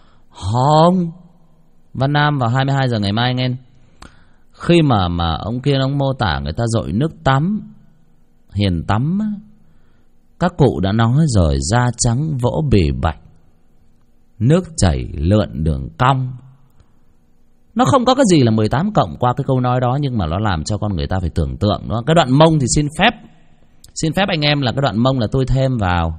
Văn Nam vào 22 giờ ngày mai nghe. Khi mà ông kia ông mô tả người ta dội nước tắm, Hiền tắm, các cụ đã nói rồi, da trắng vỗ bì bạch, nước chảy lượn đường cong. Nó không có cái gì là 18 cộng qua cái câu nói đó, nhưng mà nó làm cho con người ta phải tưởng tượng đó. Cái đoạn mông thì xin phép anh em là cái đoạn mông là tôi thêm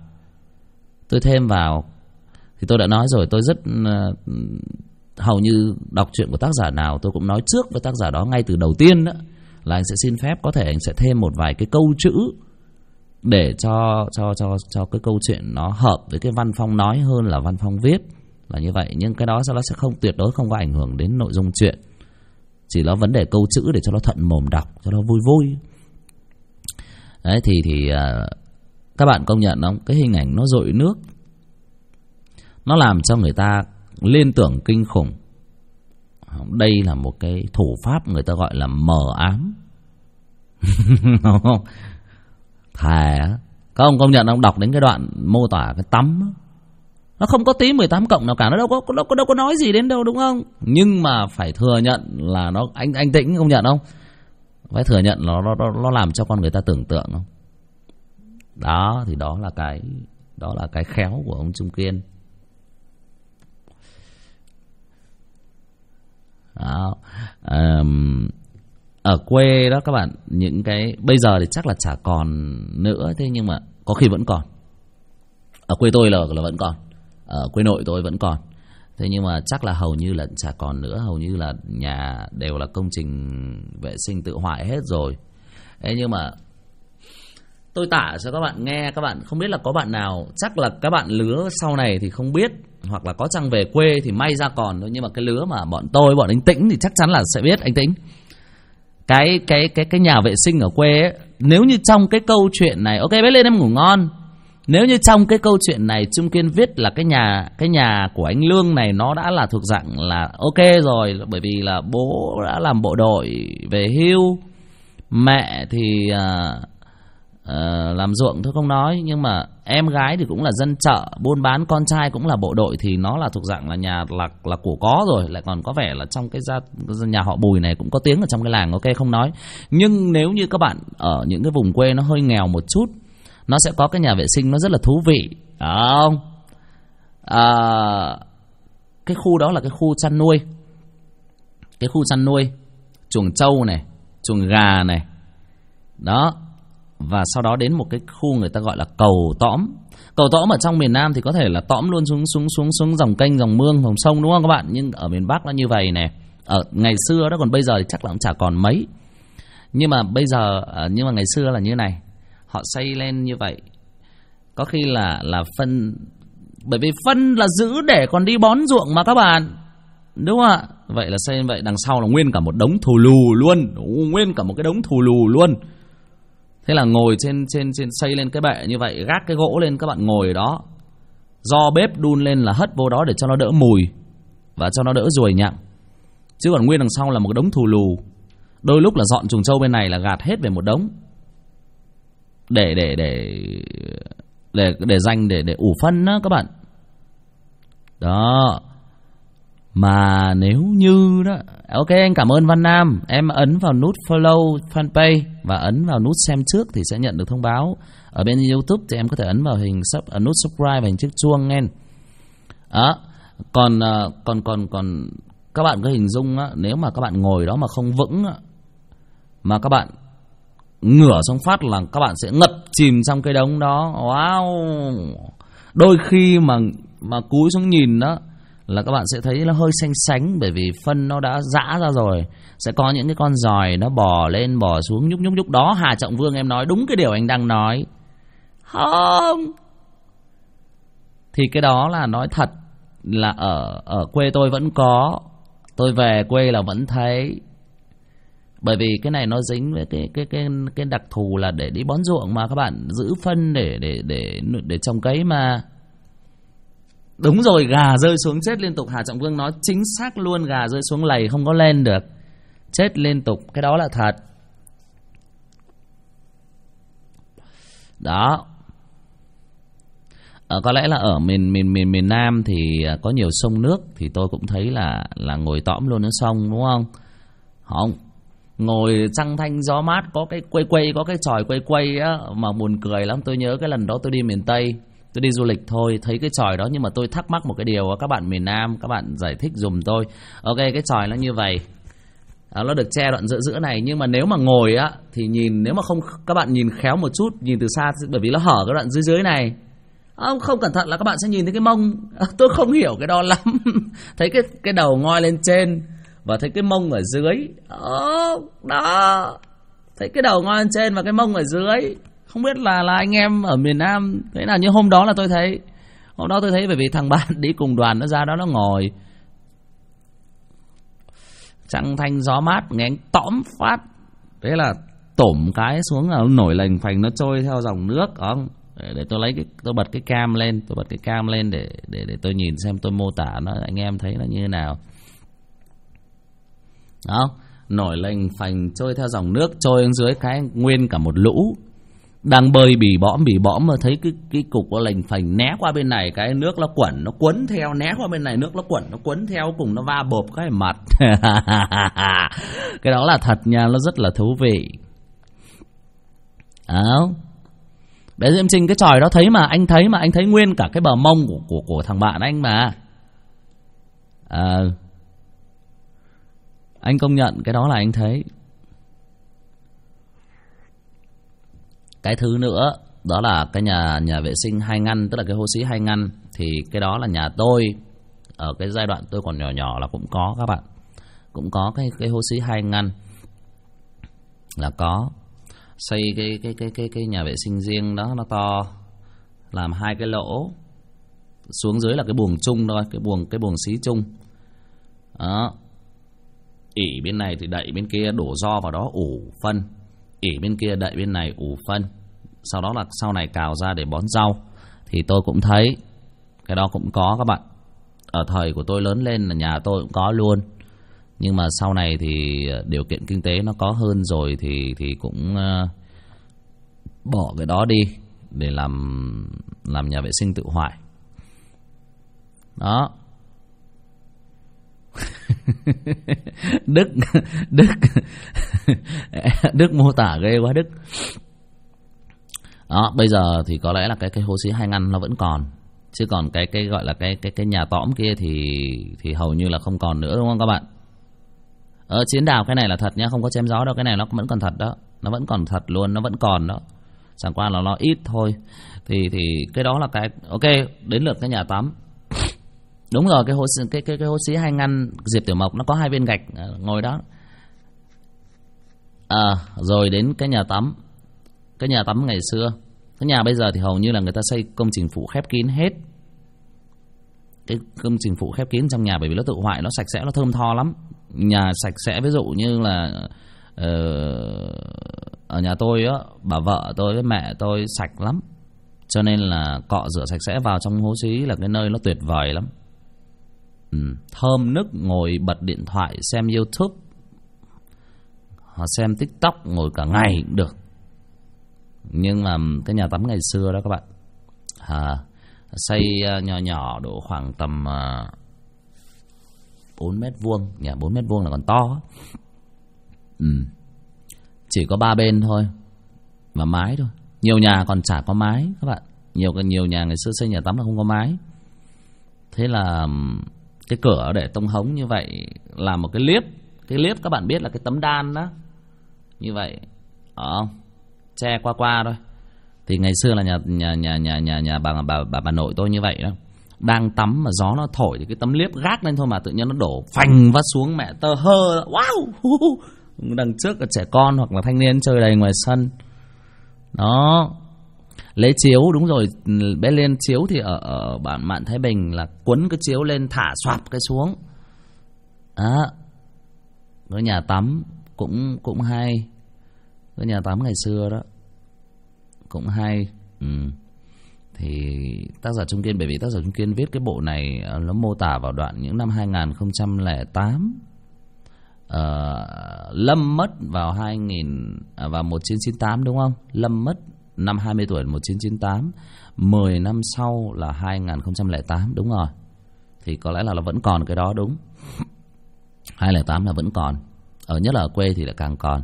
vào. Thì tôi đã nói rồi, tôi rất hầu như đọc truyện của tác giả nào tôi cũng nói trước với tác giả đó ngay từ đầu tiên đó, là anh sẽ xin phép, có thể anh sẽ thêm một vài cái câu chữ để cho cái câu chuyện nó hợp với cái văn phong nói hơn là văn phong viết, là như vậy. Nhưng cái đó nó sẽ không, tuyệt đối không có ảnh hưởng đến nội dung chuyện, chỉ là vấn đề câu chữ để cho nó thuận mồm đọc, cho nó vui. Đấy thì các bạn công nhận không? Cái hình ảnh nó dội nước, nó làm cho người ta liên tưởng kinh khủng. Đây là một cái thủ pháp người ta gọi là mờ ám. Thà các ông công nhận ông đọc đến cái đoạn mô tả cái tắm, nó không có tí 18 cộng nào cả, nó đâu có nói gì đến đâu, đúng không? Nhưng mà phải thừa nhận là nó, anh Tĩnh công nhận không? Phải thừa nhận nó làm cho con người ta tưởng tượng không? Đó thì đó là cái khéo của ông Trung Kiên. Đó. Ở quê đó các bạn, những cái bây giờ thì chắc là chả còn nữa, thế nhưng mà có khi vẫn còn. Ở quê tôi là vẫn còn, ở quê nội tôi vẫn còn, thế nhưng mà chắc là hầu như là chả còn nữa. Hầu như là nhà đều là công trình vệ sinh tự hoại hết rồi. Thế nhưng mà tôi tả cho các bạn nghe, các bạn không biết là có bạn nào, chắc là các bạn lứa sau này thì không biết, hoặc là có chăng về quê thì may ra còn thôi. Nhưng mà cái lứa mà bọn anh Tĩnh thì chắc chắn là sẽ biết. Anh Tĩnh, cái nhà vệ sinh ở quê ấy, nếu như trong cái câu chuyện này, ok bé lên em ngủ ngon, nếu như trong cái câu chuyện này Trung Kiên viết là cái nhà của anh Lương này nó đã là thuộc dạng là ok rồi, bởi vì là bố đã làm bộ đội về hưu, mẹ thì làm ruộng thôi không nói, nhưng mà em gái thì cũng là dân chợ buôn bán, con trai cũng là bộ đội, thì nó là thuộc dạng là nhà là của có rồi. Lại còn có vẻ là trong cái nhà họ Bùi này cũng có tiếng ở trong cái làng, ok không nói. Nhưng nếu như các bạn ở những cái vùng quê nó hơi nghèo một chút, nó sẽ có cái nhà vệ sinh nó rất là thú vị, không? Cái khu đó là cái khu chăn nuôi, chuồng trâu này, chuồng gà này đó. Và sau đó đến một cái khu người ta gọi là cầu tõm. Cầu tõm ở trong miền Nam thì có thể là tõm luôn xuống dòng kênh, dòng mương, dòng sông, đúng không các bạn? Nhưng ở miền Bắc nó như vậy này. Ở ngày xưa đó, còn bây giờ thì chắc là cũng chả còn mấy. Nhưng mà ngày xưa là như này, họ xây lên như vậy. Có khi là Bởi vì phân là giữ để còn đi bón ruộng mà các bạn, đúng không ạ? Vậy là xây vậy đằng sau là nguyên cả một đống thù lù luôn, nguyên cả một cái đống thù lù luôn. Thế là ngồi trên xây lên cái bệ như vậy, gác cái gỗ lên, các bạn ngồi ở đó, do bếp đun lên là hất vô đó để cho nó đỡ mùi và cho nó đỡ ruồi nhặng. Chứ còn nguyên đằng sau là một cái đống thù lù. Đôi lúc là dọn chuồng trâu bên này là gạt hết về một đống để dành để ủ phân đó các bạn. Đó. Mà nếu như đó, ok, anh cảm ơn Văn Nam. Em ấn vào nút follow fanpage và ấn vào nút xem trước thì sẽ nhận được thông báo. Ở bên YouTube thì em có thể ấn vào nút subscribe và hình chiếc chuông nghe. Đó. Còn các bạn có hình dung á, nếu mà các bạn ngồi đó mà không vững á, mà các bạn ngửa xuống phát là các bạn sẽ ngập chìm trong cái đống đó. Wow. Đôi khi mà cúi xuống nhìn đó là các bạn sẽ thấy nó hơi xanh xánh, bởi vì phân nó đã giã ra rồi. Sẽ có những cái con giòi nó bò lên bò xuống nhúc đó. Hà Trọng Vương, em nói đúng cái điều anh đang nói không? Thì cái đó là nói thật là ở quê tôi vẫn có. Tôi về quê là vẫn thấy. Bởi vì cái này nó dính với cái đặc thù là để đi bón ruộng mà các bạn, giữ phân để trồng cấy mà. Đúng rồi, gà rơi xuống chết liên tục. Hà Trọng Vương nói chính xác luôn, gà rơi xuống lầy không có lên được, chết liên tục, cái đó là thật. Đó. Có lẽ là ở miền Nam thì có nhiều sông nước thì tôi cũng thấy là ngồi tõm luôn ở sông, đúng không? Không. Ngồi trăng thanh gió mát, có cái quay, có cái chòi quay á, mà buồn cười lắm. Tôi nhớ cái lần đó tôi đi miền Tây, tôi đi du lịch thôi, thấy cái chòi đó, nhưng mà tôi thắc mắc một cái điều, các bạn miền Nam, các bạn giải thích dùm tôi. Ok, cái chòi nó như vậy, nó được che đoạn giữa này, nhưng mà nếu mà ngồi á thì nhìn, nếu mà không, các bạn nhìn khéo một chút, nhìn từ xa, bởi vì nó hở cái đoạn dưới này, không cẩn thận là các bạn sẽ nhìn thấy cái mông. Tôi không hiểu cái đó lắm. Thấy cái đầu ngoi lên trên và thấy cái mông ở dưới. Đó, thấy cái đầu ngoi lên trên và cái mông ở dưới. Không biết là anh em ở miền Nam thế nào, nhưng hôm đó là tôi thấy. Hôm đó tôi thấy, bởi vì thằng bạn đi cùng đoàn nó ra đó nó ngồi, trăng thanh gió mát, nghe anh tõm phát, thế là tổm cái xuống là nó nổi lềnh phềnh, nó trôi theo dòng nước. Không, để tôi lấy tôi bật cái cam lên, để tôi nhìn xem, tôi mô tả nó anh em thấy nó như thế nào. Đó, nổi lềnh phềnh trôi theo dòng nước, trôi xuống dưới cái nguyên cả một lũ đang bơi bì bõm mà thấy cái cục nó lềnh phềnh, né qua bên này cái nước nó quẩn, nó quấn theo, né qua bên này nước nó quẩn, nó quấn theo, cùng nó va bộp cái mặt. Cái đó là thật nha, nó rất là thú vị. Để em Trinh cái chòi đó thấy mà, anh thấy nguyên cả cái bờ mông của thằng bạn anh mà. Anh công nhận cái đó là anh thấy. Cái thứ nữa đó là cái nhà vệ sinh 2 ngăn, tức là cái hố xí 2 ngăn, thì cái đó là nhà tôi ở cái giai đoạn tôi còn nhỏ là cũng có, các bạn, cũng có cái hố xí 2 ngăn là có. Xây cái nhà vệ sinh riêng đó, nó to, làm 2 cái lỗ, xuống dưới là cái buồng chung thôi, cái buồng xí chung. Đó. ỉ bên này thì đậy bên kia, đổ ro vào đó ủ phân, ỉ bên kia đậy bên này ủ phân, sau đó là sau này cào ra để bón rau. Thì tôi cũng thấy cái đó cũng có các bạn. Ở thời của tôi lớn lên là nhà tôi cũng có luôn, nhưng mà sau này thì điều kiện kinh tế nó có hơn rồi thì cũng bỏ cái đó đi để làm nhà vệ sinh tự hoại. Đó. Đức mô tả ghê quá Đức. Đó, bây giờ thì có lẽ là cái hố xí 2 ngăn nó vẫn còn, chứ còn cái gọi là cái nhà tõm kia thì hầu như là không còn nữa, đúng không các bạn? Chiến đào cái này là thật nhá, không có chém gió đâu, cái này nó vẫn còn thật đó, nó vẫn còn thật luôn, nó vẫn còn đó, chẳng qua là nó ít thôi. Thì cái đó là cái ok. Đến lượt cái nhà tắm. Đúng rồi, cái hố xí 2 ngăn Diệp Tiểu Mộc nó có 2 viên gạch ngồi đó. Rồi đến cái nhà tắm. Cái nhà tắm ngày xưa, cái nhà bây giờ thì hầu như là người ta xây công trình phụ khép kín hết. cái công trình phụ khép kín trong nhà, bởi vì nó tự hoại, nó sạch sẽ, nó thơm tho lắm. Nhà sạch sẽ, ví dụ như là ở nhà tôi á, bà vợ tôi với mẹ tôi sạch lắm, cho nên là cọ rửa sạch sẽ vào trong hố xí là cái nơi nó tuyệt vời lắm. Thơm nức, ngồi bật điện thoại xem YouTube, xem TikTok, ngồi cả ngày cũng được. Nhưng mà cái nhà tắm ngày xưa đó các bạn, xây nhỏ nhỏ độ khoảng tầm 4 mét vuông, nhà 4 mét vuông là còn to. Chỉ có 3 bên thôi và mái thôi. Nhiều nhà còn chả có mái các bạn. Nhiều nhà ngày xưa xây nhà tắm là không có mái. Thế là cái cửa để tông hống như vậy, làm một cái liếp. Cái liếp các bạn biết là cái tấm đan đó, như vậy, che qua thôi. Thì ngày xưa là nhà bà nội tôi như vậy đó. Đang tắm mà gió nó thổi thì cái tấm liếp gác lên thôi mà tự nhiên nó đổ phành vắt xuống, mẹ tơ hơ. Wow! Đằng trước là trẻ con hoặc là thanh niên chơi đầy ngoài sân. Đó. Lấy chiếu, đúng rồi, bé lên chiếu thì ở bản Mạn Thái Bình là quấn cái chiếu lên, thả xoạp cái xuống. Đó. Cái nhà tắm cũng hay. Cái nhà tắm ngày xưa đó cũng hay. Thì tác giả Trung Kiên, bởi vì tác giả Trung Kiên viết cái bộ này nó mô tả vào đoạn những năm 2008. Lâm mất vào 1998 đúng không? Lâm mất năm 20 tuổi 1998. 10 năm sau là 2008, đúng rồi. Thì có lẽ là vẫn còn cái đó, đúng. 2008 là vẫn còn. Nhất là ở quê thì lại càng còn.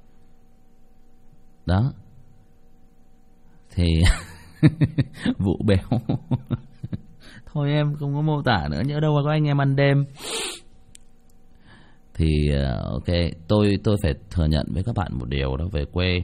Đó. Thì Vụ béo. Thôi em không có mô tả nữa, nhỡ đâu có anh em ăn đêm. Thì ok, tôi phải thừa nhận với các bạn một điều đó, về quê,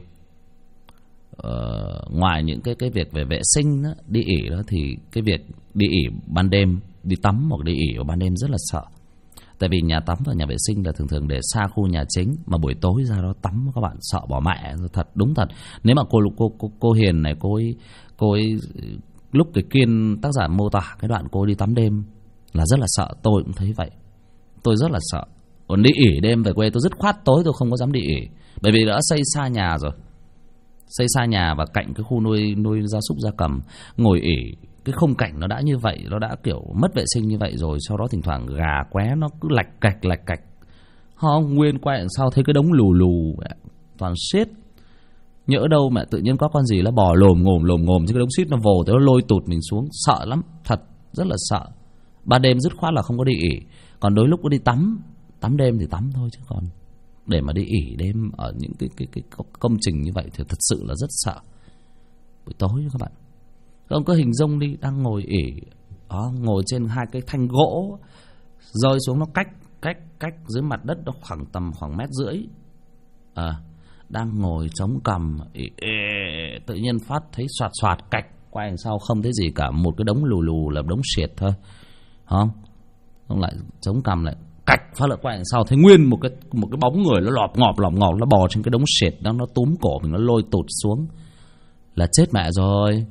ngoài những cái việc về vệ sinh đó, đi ỉ đó, thì cái việc đi ỉ ban đêm, đi tắm hoặc đi ỉ vào ban đêm rất là sợ. Tại vì nhà tắm và nhà vệ sinh là thường để xa khu nhà chính, mà buổi tối ra đó tắm các bạn sợ bỏ mẹ, thật, đúng thật. Nếu mà cô Hiền này, cô ấy lúc cái Kiên tác giả mô tả cái đoạn cô đi tắm đêm là rất là sợ. Tôi cũng thấy vậy, tôi rất là sợ. Còn đi ỉ đêm về quê tôi dứt khoát tối tôi không có dám đi ỉ, bởi vì đã xây xa nhà rồi, xây xa nhà và cạnh cái khu nuôi gia súc gia cầm, ngồi ỉ cái khung cảnh nó đã như vậy, nó đã kiểu mất vệ sinh như vậy rồi. Sau đó thỉnh thoảng gà qué nó cứ lạch cạch nguyên quay đằng sau thấy cái đống lù toàn shit. Nhỡ đâu mẹ tự nhiên có con gì nó bò lồm ngồm chứ cái đống shit nó vồ tới nó lôi tụt mình xuống, sợ lắm, thật rất là sợ. Ban đêm dứt khoát là không có đi ỉ. Còn đôi lúc có đi tắm đêm thì tắm thôi, chứ còn để mà đi ỉ đêm ở những cái công trình như vậy thì thật sự là rất sợ. Buổi tối các bạn, ông cứ hình dung đi, đang ngồi ỉ đó, ngồi trên hai cái thanh gỗ rơi xuống, nó cách dưới mặt đất nó khoảng 1,5 mét. Đang ngồi chống cằm tự nhiên phát thấy soạt cạch, quay đằng sau không thấy gì cả, một cái đống lù là đống shit thôi, không? Ông lại chống cằm lại cạch phát lại, quay đằng sau thấy nguyên một cái bóng người nó lọp ngọp nó bò trên cái đống shit đó, nó túm cổ mình, nó lôi tụt xuống là chết mẹ rồi.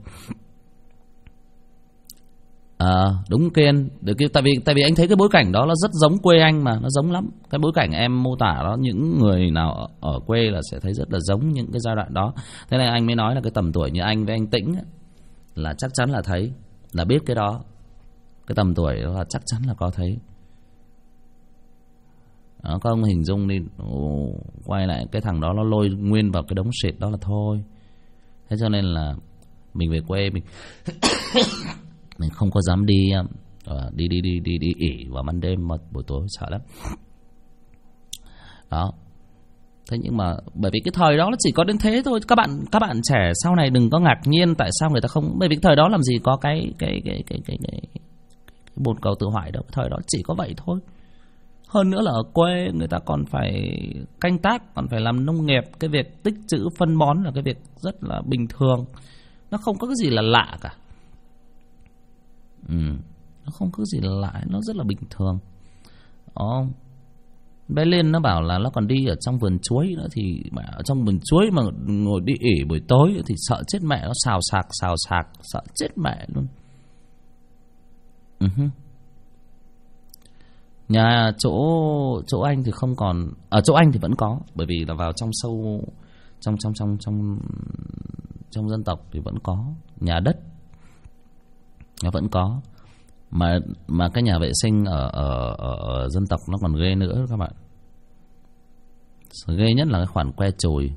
Đúng Kiên, tại vì anh thấy cái bối cảnh đó nó rất giống quê anh mà, nó giống lắm. Cái bối cảnh em mô tả đó, những người nào ở quê là sẽ thấy rất là giống những cái giai đoạn đó. Thế nên anh mới nói là cái tầm tuổi như anh với anh Tĩnh ấy, là chắc chắn là thấy, là biết cái đó. Cái tầm tuổi đó là chắc chắn là có thấy. Đó, các ông hình dung đi, quay lại cái thằng đó nó lôi nguyên vào cái đống shit đó là thôi. Thế cho nên là mình về quê mình không có dám đi ỉ vào ban đêm mà buổi tối sợ lắm. Đó. Thế nhưng mà bởi vì cái thời đó nó chỉ có đến thế thôi. Các bạn trẻ sau này đừng có ngạc nhiên tại sao người ta không, bởi vì cái thời đó làm gì có cái bồn cầu tự hoại đâu. Cái thời đó chỉ có vậy thôi. Hơn nữa là ở quê người ta còn phải canh tác, còn phải làm nông nghiệp, cái việc tích trữ phân bón là cái việc rất là bình thường. Nó không có cái gì là lạ cả. Nó không có gì là lạ, nó rất là bình thường. Bé Liên nó bảo là nó còn đi ở trong vườn chuối nữa, thì ở trong vườn chuối mà ngồi đi ỉ buổi tối thì sợ chết mẹ, nó xào xạc, sợ chết mẹ luôn. Nhà chỗ anh thì không còn. Ở chỗ anh thì vẫn có, bởi vì là vào trong sâu trong dân tộc thì vẫn có nhà đất, nó vẫn có. Mà cái nhà vệ sinh ở dân tộc nó còn ghê nữa các bạn. Ghê nhất là cái khoản que chùi.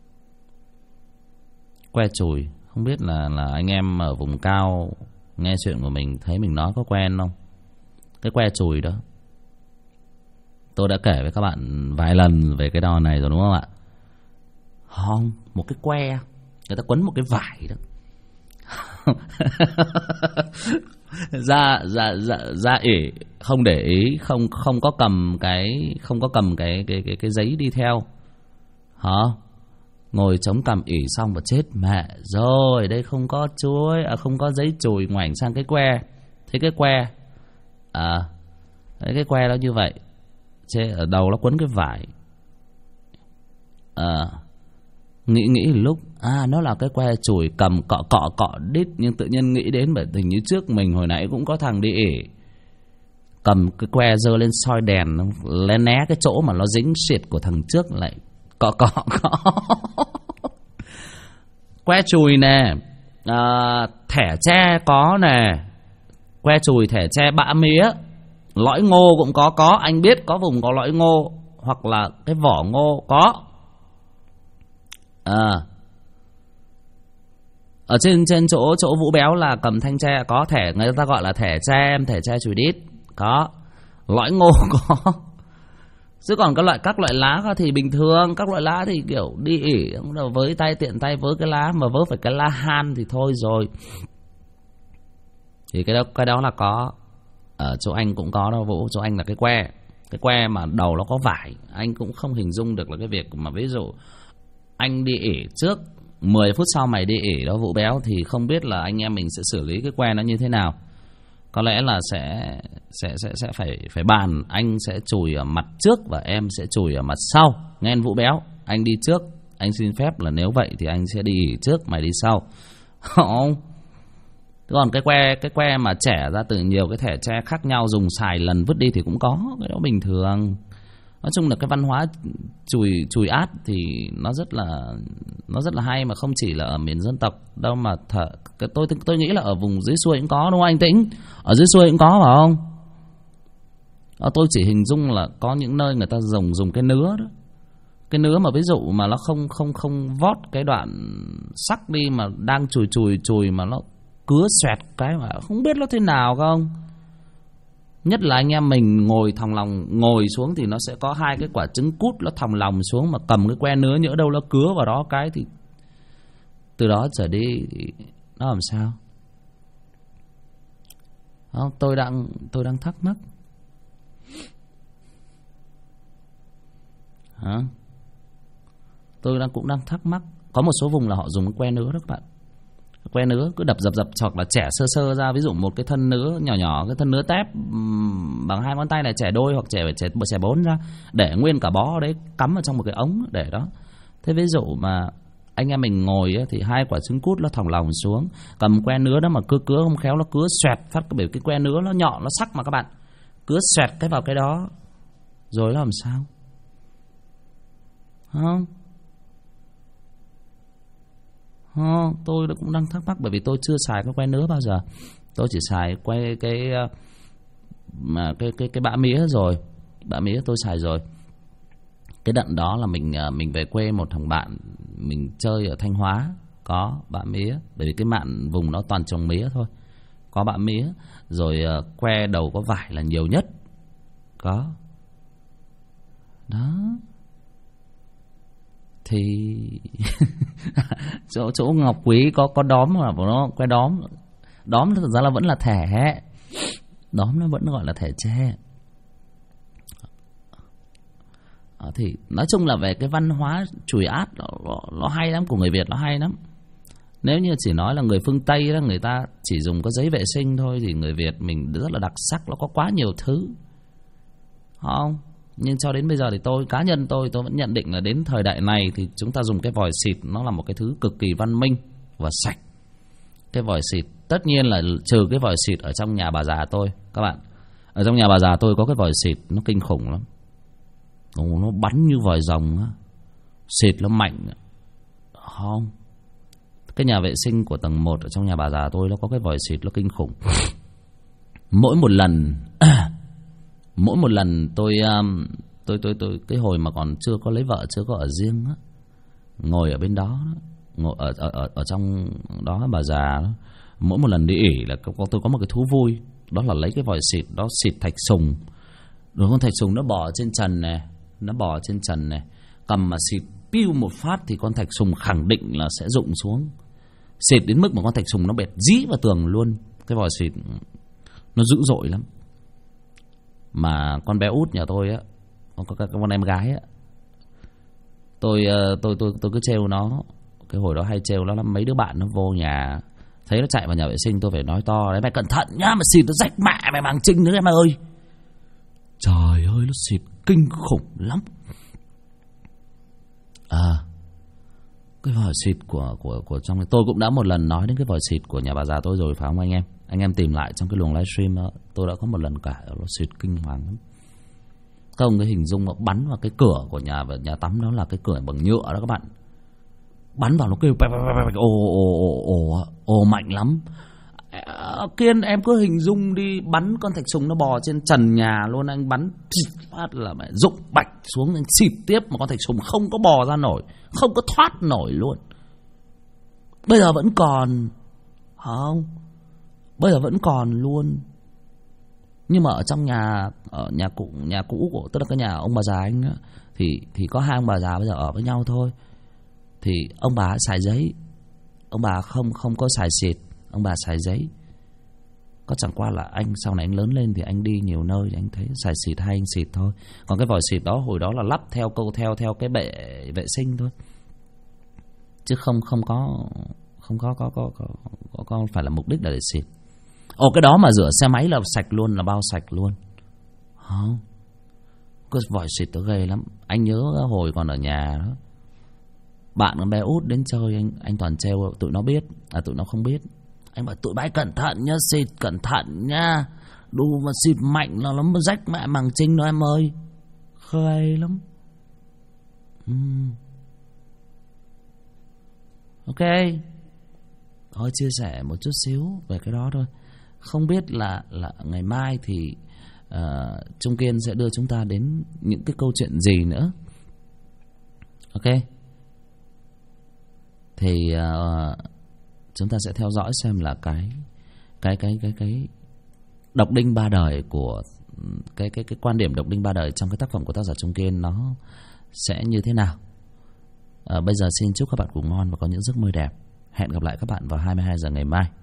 Que chùi, không biết là anh em ở vùng cao nghe chuyện của mình thấy mình nói có quen không? Cái que chùi đó, tôi đã kể với các bạn vài lần về cái đò này rồi đúng không ạ? Không, một cái que, người ta quấn một cái vải đó. ra ỉ, không để ý, không có cầm cái giấy đi theo. Hả? Ngồi chống cằm ỉ xong và chết mẹ rồi, đây không có không có giấy chùi, ngoảnh sang cái que. Thế cái que cái que đó như vậy, ở đầu nó quấn cái vải. Nghĩ lúc nó là cái que chùi, cầm cọ đít, nhưng tự nhiên nghĩ đến bởi tình như trước mình hồi nãy cũng có thằng đi ỉ, cầm cái que giơ lên soi đèn, lên né cái chỗ mà nó dính xịt của thằng trước lại cọ. Que chùi nè, thẻ tre có nè, que chùi, thẻ tre, bã mía, lõi ngô cũng có. Anh biết có vùng có lõi ngô hoặc là cái vỏ ngô có. Ở trên chỗ Vũ Béo là cầm thanh tre, có thẻ, người ta gọi là thẻ tre chùi đít, có. Lõi ngô có. Chứ còn các loại lá thì bình thường, các loại lá thì kiểu đi ỉ với tay, tiện tay với cái lá, mà vớ phải cái lá han thì thôi rồi. Thì cái đó là có. Ở chỗ anh cũng có đâu Vũ, chỗ anh là cái que mà đầu nó có vải. Anh cũng không hình dung được là cái việc mà ví dụ anh đi ỉ trước, 10 phút sau mày đi ỉ đó Vũ Béo, thì không biết là anh em mình sẽ xử lý cái que nó như thế nào. Có lẽ là sẽ phải bàn, anh sẽ chùi ở mặt trước và em sẽ chùi ở mặt sau. Nghe Vũ Béo, anh đi trước, anh xin phép là nếu vậy thì anh sẽ đi ỉ trước, mày đi sau. Không. Còn cái que mà trẻ ra từ nhiều cái thẻ tre khác nhau, dùng xài lần vứt đi thì cũng có, cái đó bình thường. Nói chung là cái văn hóa chùi át thì nó rất là hay, mà không chỉ là ở miền dân tộc đâu, mà tôi nghĩ là ở vùng dưới xuôi cũng có, đúng không anh Tĩnh? Ở dưới xuôi cũng có phải không? Tôi chỉ hình dung là có những nơi người ta dùng cái nứa đó. Cái nứa mà ví dụ mà nó không vót cái đoạn sắc đi, mà đang chùi mà nó cứa xoẹt cái mà không biết nó thế nào không. Nhất là anh em mình ngồi thòng lòng, ngồi xuống thì nó sẽ có hai cái quả trứng cút nó thòng lòng xuống, mà cầm cái que nứa nhỡ đâu nó cứa vào đó cái thì từ đó trở đi thì nó làm sao? Không, tôi đang thắc mắc. Hả? Tôi cũng đang thắc mắc. Có một số vùng là họ dùng cái que nứa đó các bạn. Que nứa cứ đập dập hoặc là chẻ sơ ra, ví dụ một cái thân nứa nhỏ, cái thân nứa tép bằng 2 ngón tay này, chẻ đôi hoặc chẻ 4 ra, để nguyên cả bó đấy, cắm vào trong một cái ống để đó. Thế ví dụ mà anh em mình ngồi ấy, thì 2 quả trứng cút nó thòng lòng xuống, cầm que nứa đó mà cứa không khéo nó cứa xoẹt phát, bởi cái que nứa nó nhọn nó sắc mà các bạn, cứa xoẹt cái vào cái đó rồi nó làm sao? Không? Tôi cũng đang thắc mắc, bởi vì tôi chưa xài cái que nứa bao giờ. Tôi chỉ xài cái bã mía rồi. Bã mía tôi xài rồi. Cái đợt đó là mình về quê một thằng bạn mình chơi ở Thanh Hóa, có bã mía, bởi vì cái mạn vùng nó toàn trồng mía thôi, có bã mía. Rồi que đầu có vải là nhiều nhất, có đó. Thì chỗ Ngọc Quý có đóm mà nó que đóm thực ra là vẫn là thẻ, đóm nó vẫn gọi là thẻ tre. Thì nói chung là về cái văn hóa chùi át nó hay lắm, của người Việt nó hay lắm. Nếu như chỉ nói là người phương Tây đó, người ta chỉ dùng có giấy vệ sinh thôi, thì người Việt mình rất là đặc sắc, nó có quá nhiều thứ, không? Nhưng cho đến bây giờ thì cá nhân tôi vẫn nhận định là đến thời đại này thì chúng ta dùng cái vòi xịt nó là một cái thứ cực kỳ văn minh và sạch. Cái vòi xịt tất nhiên là trừ cái vòi xịt ở trong nhà bà già tôi các bạn, Ở trong nhà bà già tôi có cái vòi xịt nó kinh khủng lắm. Nó bắn như vòi rồng á. Xịt nó mạnh. Không. Cái nhà vệ sinh của tầng 1 ở trong nhà bà già tôi nó có cái vòi xịt nó kinh khủng. Mỗi một lần tôi cái hồi mà còn chưa có lấy vợ, chưa có ở riêng á, ngồi ở bên đó, ngồi ở trong đó bà già đó, mỗi một lần đi ỉ là tôi có một cái thú vui, đó là lấy cái vòi xịt đó xịt thạch sùng. Rồi con thạch sùng nó bò trên trần này, cầm mà xịt piu một phát thì con thạch sùng khẳng định là sẽ rụng xuống. Xịt đến mức mà con thạch sùng nó bệt dí vào tường luôn. Cái vòi xịt nó dữ dội lắm. Mà con bé út nhà tôi á, con em gái á, tôi cứ trêu nó. Cái hồi đó hay trêu nó lắm. Mấy đứa bạn nó vô nhà thấy nó chạy vào nhà vệ sinh, tôi phải nói to đấy: mày cẩn thận nhá, mà xịt nó rách mẹ mày màng trinh nữa em ơi. Trời ơi, nó xịt kinh khủng lắm. Cái vòi xịt của trong này, tôi cũng đã một lần nói đến cái vòi xịt của nhà bà già tôi rồi phải không anh em? Anh em tìm lại trong cái luồng livestream đó, tôi đã có một lần cả nó xịt kinh hoàng lắm. Không, cái hình dung nó bắn vào cái cửa của nhà tắm đó, là cái cửa bằng nhựa đó các bạn. Bắn vào nó kêu ồ mạnh lắm. Kiên, em cứ hình dung đi, bắn con thạch sùng nó bò trên trần nhà luôn, anh bắn phát là mẹ rụng bạch xuống, anh xịt tiếp mà con thạch sùng không có bò ra nổi, không có thoát nổi luôn. Bây giờ vẫn còn, không? Bây giờ vẫn còn luôn. Nhưng mà ở trong nhà cũ của, tức là cái nhà ông bà già anh á, thì có hai ông bà già bây giờ ở với nhau thôi. Thì ông bà xài giấy, ông bà không có xài xịt, ông bà xài giấy. Có chẳng qua là anh sau này anh lớn lên thì anh đi nhiều nơi thì anh thấy xài xịt hay anh xịt thôi. Còn cái vòi xịt đó hồi đó là lắp theo theo cái bệ vệ sinh thôi, chứ không có phải là mục đích là để xịt. Cái đó mà rửa xe máy là sạch luôn, là bao sạch luôn. Không, cái vòi xịt nó ghê lắm. Anh nhớ hồi còn ở nhà đó, bạn con bé út đến chơi, anh toàn trêu tụi nó biết, tụi nó không biết. Anh bảo tụi bay cẩn thận nhá, xịt cẩn thận nhá, đù mà xịt mạnh là nó rách mẹ màng trinh đó em ơi. Ghê lắm. Ok, thôi chia sẻ một chút xíu về cái đó thôi. Không biết là ngày mai thì Trung Kiên sẽ đưa chúng ta đến những cái câu chuyện gì nữa. Ok, thì chúng ta sẽ theo dõi xem là cái độc đinh ba đời của cái quan điểm độc đinh ba đời trong cái tác phẩm của tác giả Trung Kiên nó sẽ như thế nào. Bây giờ xin chúc các bạn ngủ ngon và có những giấc mơ đẹp. Hẹn gặp lại các bạn vào 22 giờ ngày mai.